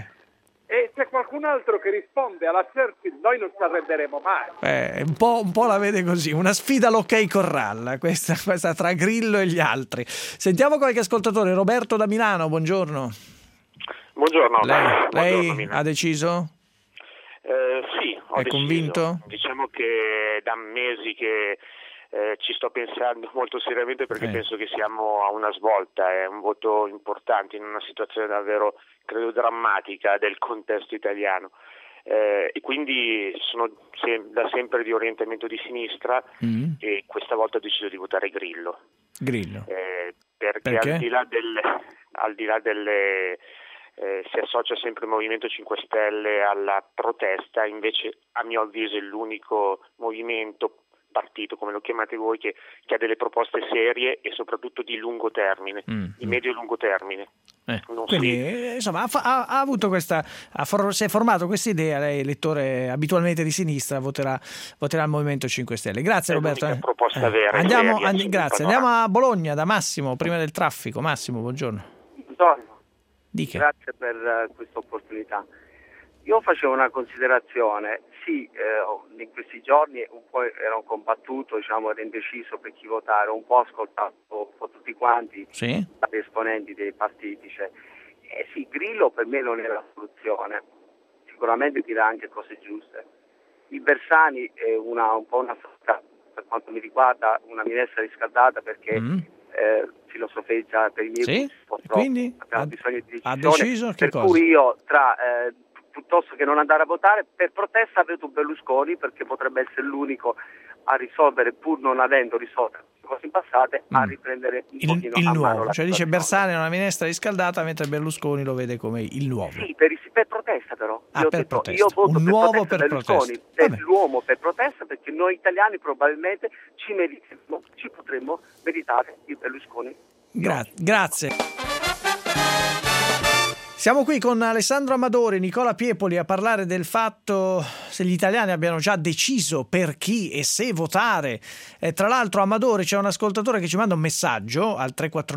E c'è qualcun altro che risponde alla Churchill, noi non ci arrenderemo mai. Un po' la vede così, una sfida all'ok Corralla, questa tra Grillo e gli altri. Sentiamo qualche ascoltatore. Roberto da Milano, buongiorno. Buongiorno. Lei ha deciso? Sì, ho deciso. Convinto? Diciamo che da mesi che ci sto pensando molto seriamente, perché penso che siamo a una svolta, è un voto importante in una situazione davvero, credo, drammatica del contesto italiano, e quindi sono da sempre di orientamento di sinistra e questa volta ho deciso di votare Grillo. Perché? al di là delle si associa sempre il Movimento 5 Stelle alla protesta, invece a mio avviso è l'unico movimento, partito come lo chiamate voi, che ha delle proposte serie e soprattutto di lungo termine, di medio e lungo termine. Quindi insomma ha avuto si è formato questa idea. Lei, elettore abitualmente di sinistra, voterà il Movimento 5 Stelle. Grazie Roberto. Proposta vera. Grazie. Andiamo a Bologna da Massimo, prima del traffico. Massimo, buongiorno. Buongiorno. Dica. Grazie per questa opportunità. Io facevo una considerazione, in questi giorni un po' ero combattuto, ero indeciso per chi votare, un po' ascoltato un po' tutti quanti, gli esponenti dei partiti. Grillo per me non è la soluzione, sicuramente dirà anche cose giuste. Il Bersani è un po' una sorta, per quanto mi riguarda, una minestra riscaldata, perché filosofeggia per i miei gusti, quindi abbiamo bisogno di ha deciso che per cosa? Cui io piuttosto che non andare a votare per protesta vedo Berlusconi, perché potrebbe essere l'unico a risolvere, pur non avendo risolto cose in passate, a riprendere un pochino il a nuovo, mano la cioè dice situazione. Bersani è una minestra riscaldata, mentre Berlusconi lo vede come il nuovo. Sì, per protesta però. Protesta. Io voto un per nuovo protesta per Berlusconi, protesta. per l'uomo per protesta, perché noi italiani probabilmente ci potremmo meritare il Berlusconi. Grazie. Siamo qui con Alessandro Amadori e Nicola Piepoli a parlare del fatto se gli italiani abbiano già deciso per chi e se votare. Tra l'altro, Amadori, c'è un ascoltatore che ci manda un messaggio al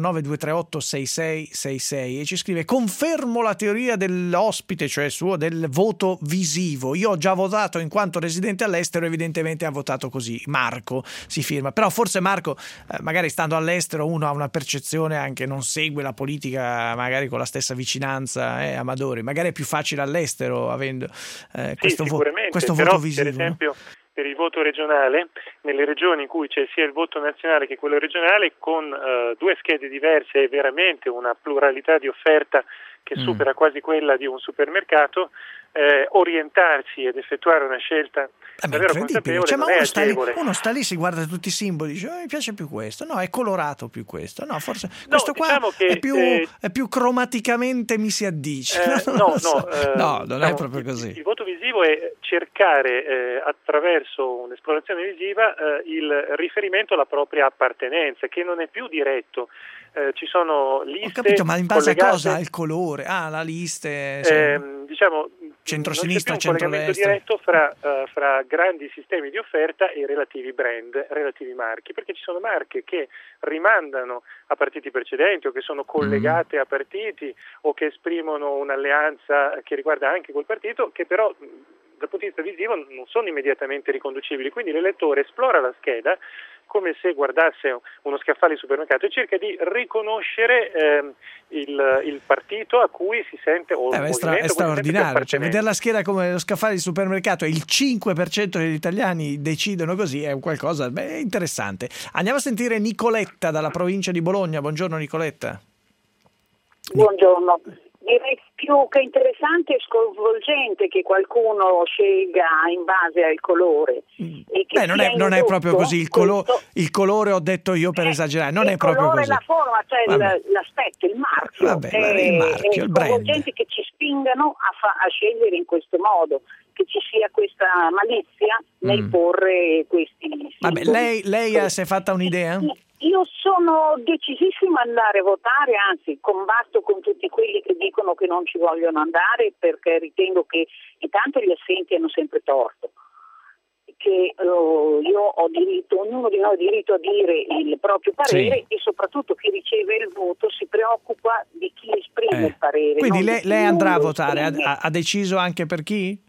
349-238-6666 e ci scrive: confermo la teoria dell'ospite, cioè suo, del voto visivo. Io ho già votato in quanto residente all'estero, evidentemente ha votato così. Marco si firma. Però forse Marco, magari stando all'estero, uno ha una percezione, anche non segue la politica magari con la stessa vicinanza. Amadori, magari è più facile all'estero avendo questo voto visivo. Per esempio, per il voto regionale, nelle regioni in cui c'è sia il voto nazionale che quello regionale, con due schede diverse e veramente una pluralità di offerta che supera quasi quella di un supermercato, orientarsi ed effettuare una scelta davvero consapevole, cioè, non ma è agevole. uno sta lì, si guarda tutti i simboli, dice mi piace più questo, no, è colorato più questo, no, forse questo qua diciamo che, è più cromaticamente mi si addice. Non è proprio così. Il voto visivo è cercare attraverso un'esplorazione visiva il riferimento alla propria appartenenza, che non è più diretto. Ci sono liste. Ho capito, ma in base collegate, a cosa? Il colore? La liste. Diciamo, centrosinistra, non c'è più un collegamento diretto fra grandi sistemi di offerta e relativi brand, relativi marchi, perché ci sono marche che rimandano a partiti precedenti o che sono collegate a partiti o che esprimono un'alleanza che riguarda anche quel partito, che però dal punto di vista visivo non sono immediatamente riconducibili. Quindi l'elettore esplora la scheda come se guardasse uno scaffale di supermercato e cerca di riconoscere il partito a cui si sente o il movimento è straordinario, cioè, vedere la scheda come lo scaffale di supermercato e il 5% degli italiani decidono così è qualcosa interessante. Andiamo a sentire Nicoletta dalla provincia di Bologna. Buongiorno Nicoletta. Buongiorno. Direi più che interessante e sconvolgente che qualcuno scelga in base al colore. E che non è proprio così. Il colore ho detto io per esagerare, non è proprio così. La forma, cioè l'aspetto, il marchio. Il marchio, il brand. È sconvolgente che ci spingano a scegliere in questo modo, che ci sia questa malizia nel porre questi. Vabbè, lei si è fatta un'idea? Io sono decisissima ad andare a votare, anzi combatto con tutti quelli che dicono che non ci vogliono andare, perché ritengo che intanto gli assenti hanno sempre torto, che io ho diritto, ognuno di noi ha diritto a dire il proprio parere, e soprattutto chi riceve il voto si preoccupa di chi esprime il parere. Quindi lei andrà a votare, ha deciso anche per chi?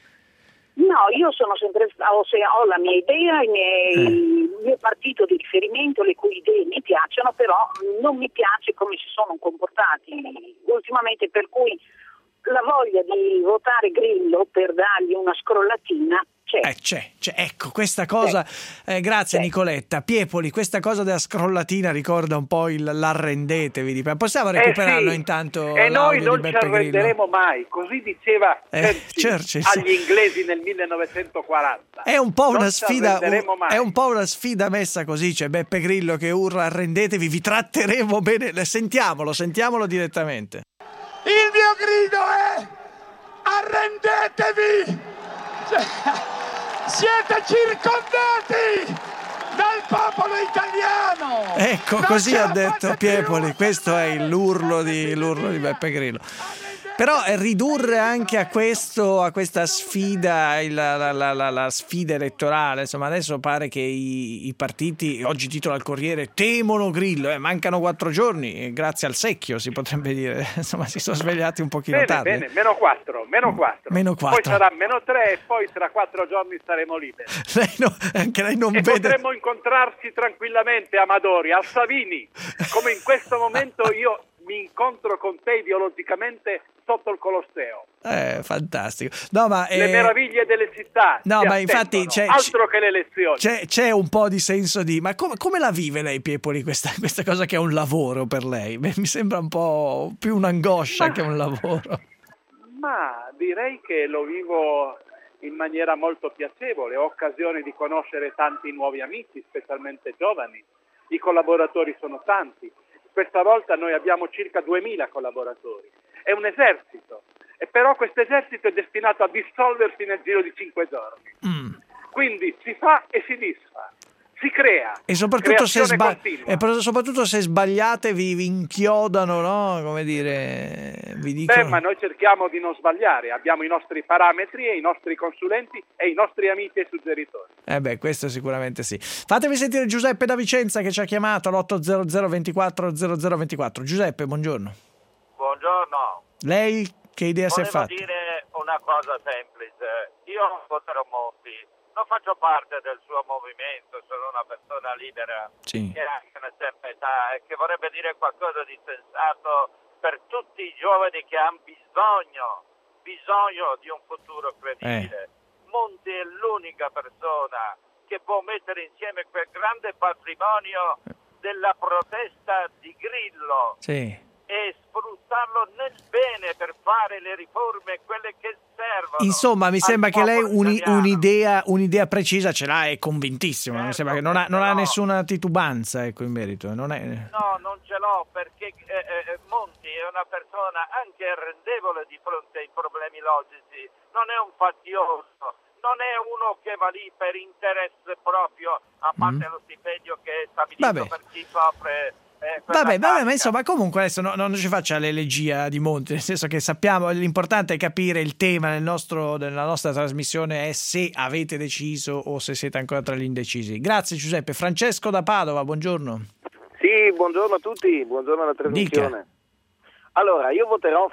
No, io sono sempre ho la mia idea, il mio partito di riferimento, le cui idee mi piacciono, però non mi piace come si sono comportati ultimamente, per cui la voglia di votare Grillo per dargli una scrollatina c'è. Ecco, questa cosa, grazie Nicoletta. Piepoli, questa cosa della scrollatina ricorda un po' l'arrendetevi. Possiamo recuperarlo intanto? E noi non ci arrenderemo mai, così diceva Churchill agli inglesi nel 1940. È un po' una sfida messa così, c'è Beppe Grillo che urla arrendetevi, vi tratteremo bene. Sentiamolo direttamente. Il mio grido è arrendetevi! Siete circondati dal popolo italiano! Ecco, così ha detto Piepoli, questo è l'urlo di Beppe Grillo. Però ridurre anche a questa sfida, la sfida elettorale, insomma adesso pare che i partiti, oggi titola il Corriere, temono Grillo, mancano 4 giorni, grazie al secchio si potrebbe dire, insomma si sono svegliati un pochino tardi. Bene, meno 4. Poi sarà meno 3 e poi tra 4 giorni saremo liberi. Anche lei non vede. Potremmo incontrarci tranquillamente, Amadori, al Savini, come in questo momento io mi incontro con te ideologicamente sotto il Colosseo. Fantastico. No, ma le meraviglie delle città. No, ma infatti altro che le elezioni. C'è un po' di senso di ma come la vive lei, Piepoli, questa cosa che è un lavoro per lei? Mi sembra un po' più un'angoscia che un lavoro. Ma direi che lo vivo in maniera molto piacevole. Ho occasione di conoscere tanti nuovi amici, specialmente giovani. I collaboratori sono tanti. Questa volta noi abbiamo circa 2000 collaboratori. È un esercito, e però questo esercito è destinato a dissolversi nel giro di 5 giorni. Quindi si fa e si disfa. si crea. E soprattutto se continua. sbagliate vi inchiodano, no? Come dire, vi dicono... Ma noi cerchiamo di non sbagliare, abbiamo i nostri parametri e i nostri consulenti e i nostri amici e suggeritori. Questo sicuramente sì. Fatemi sentire Giuseppe da Vicenza che ci ha chiamato all'800 24 0024. Giuseppe, buongiorno. Buongiorno. Lei che idea si è fatta? Volevo dire una cosa semplice. Io voterò Monti. Non faccio parte del suo movimento, sono una persona libera che ha anche una certa età e che vorrebbe dire qualcosa di sensato per tutti i giovani che hanno bisogno di un futuro credibile. Monti è l'unica persona che può mettere insieme quel grande patrimonio della protesta di Grillo e sfruttarlo nel bene per fare le riforme, quelle che servono. Insomma, mi sembra che lei un'idea precisa ce l'ha, è convintissima. Mi sembra che non ha nessuna titubanza in merito. No, non ce l'ho, perché Monti è una persona anche arrendevole di fronte ai problemi logici, non è un fazioso. Non è uno che va lì per interesse proprio, a parte lo stipendio che è stabilito per chi soffre. Ma insomma, comunque adesso non ci faccia l'elegia di Monti, nel senso che sappiamo, l'importante è capire il tema nella nostra trasmissione è se avete deciso o se siete ancora tra gli indecisi. Grazie Giuseppe. Francesco da Padova, buongiorno. Sì, buongiorno a tutti, buongiorno alla trasmissione. Dica. Allora, io voterò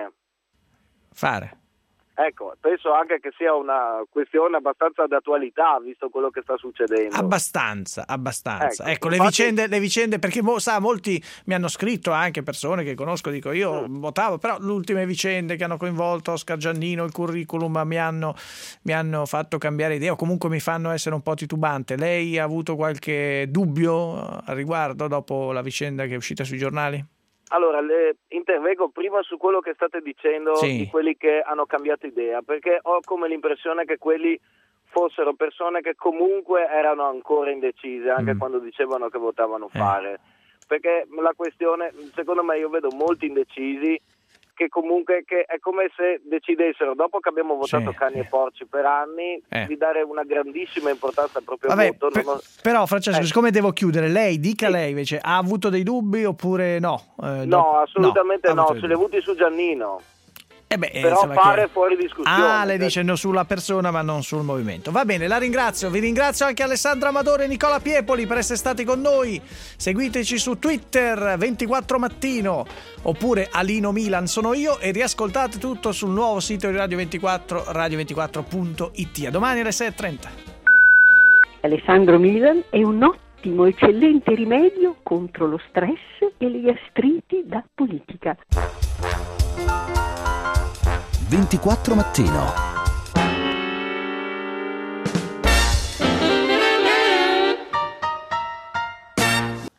Fare. Ecco, penso anche che sia una questione abbastanza d'attualità, visto quello che sta succedendo. Abbastanza. Ecco, le vicende, perché molti mi hanno scritto, anche persone che conosco, dico io votavo, però le ultime vicende che hanno coinvolto Oscar Giannino, il curriculum, mi hanno fatto cambiare idea, o comunque mi fanno essere un po' titubante. Lei ha avuto qualche dubbio al riguardo dopo la vicenda che è uscita sui giornali? Allora, intervengo prima su quello che state dicendo di quelli che hanno cambiato idea, perché ho come l'impressione che quelli fossero persone che comunque erano ancora indecise, anche quando dicevano che votavano fare. Perché la questione, secondo me, io vedo molti indecisi che comunque è come se decidessero, dopo che abbiamo votato cani e porci per anni, di dare una grandissima importanza al proprio voto. Però Francesco, siccome devo chiudere, lei lei invece ha avuto dei dubbi oppure no? No, assolutamente no, ce li ho avuti su Giannino. Però fare fuori discussione. Lei dice no sulla persona ma non sul movimento. Va bene, la ringrazio. Vi ringrazio anche Alessandra Amadore e Nicola Piepoli per essere stati con noi. Seguiteci su Twitter 24 Mattino oppure Alino Milan sono io, e riascoltate tutto sul nuovo sito di Radio 24, radio24.it. A domani alle 6:30. Alessandro Milan è un ottimo, eccellente rimedio contro lo stress e le gastriti da politica. 24 Mattino.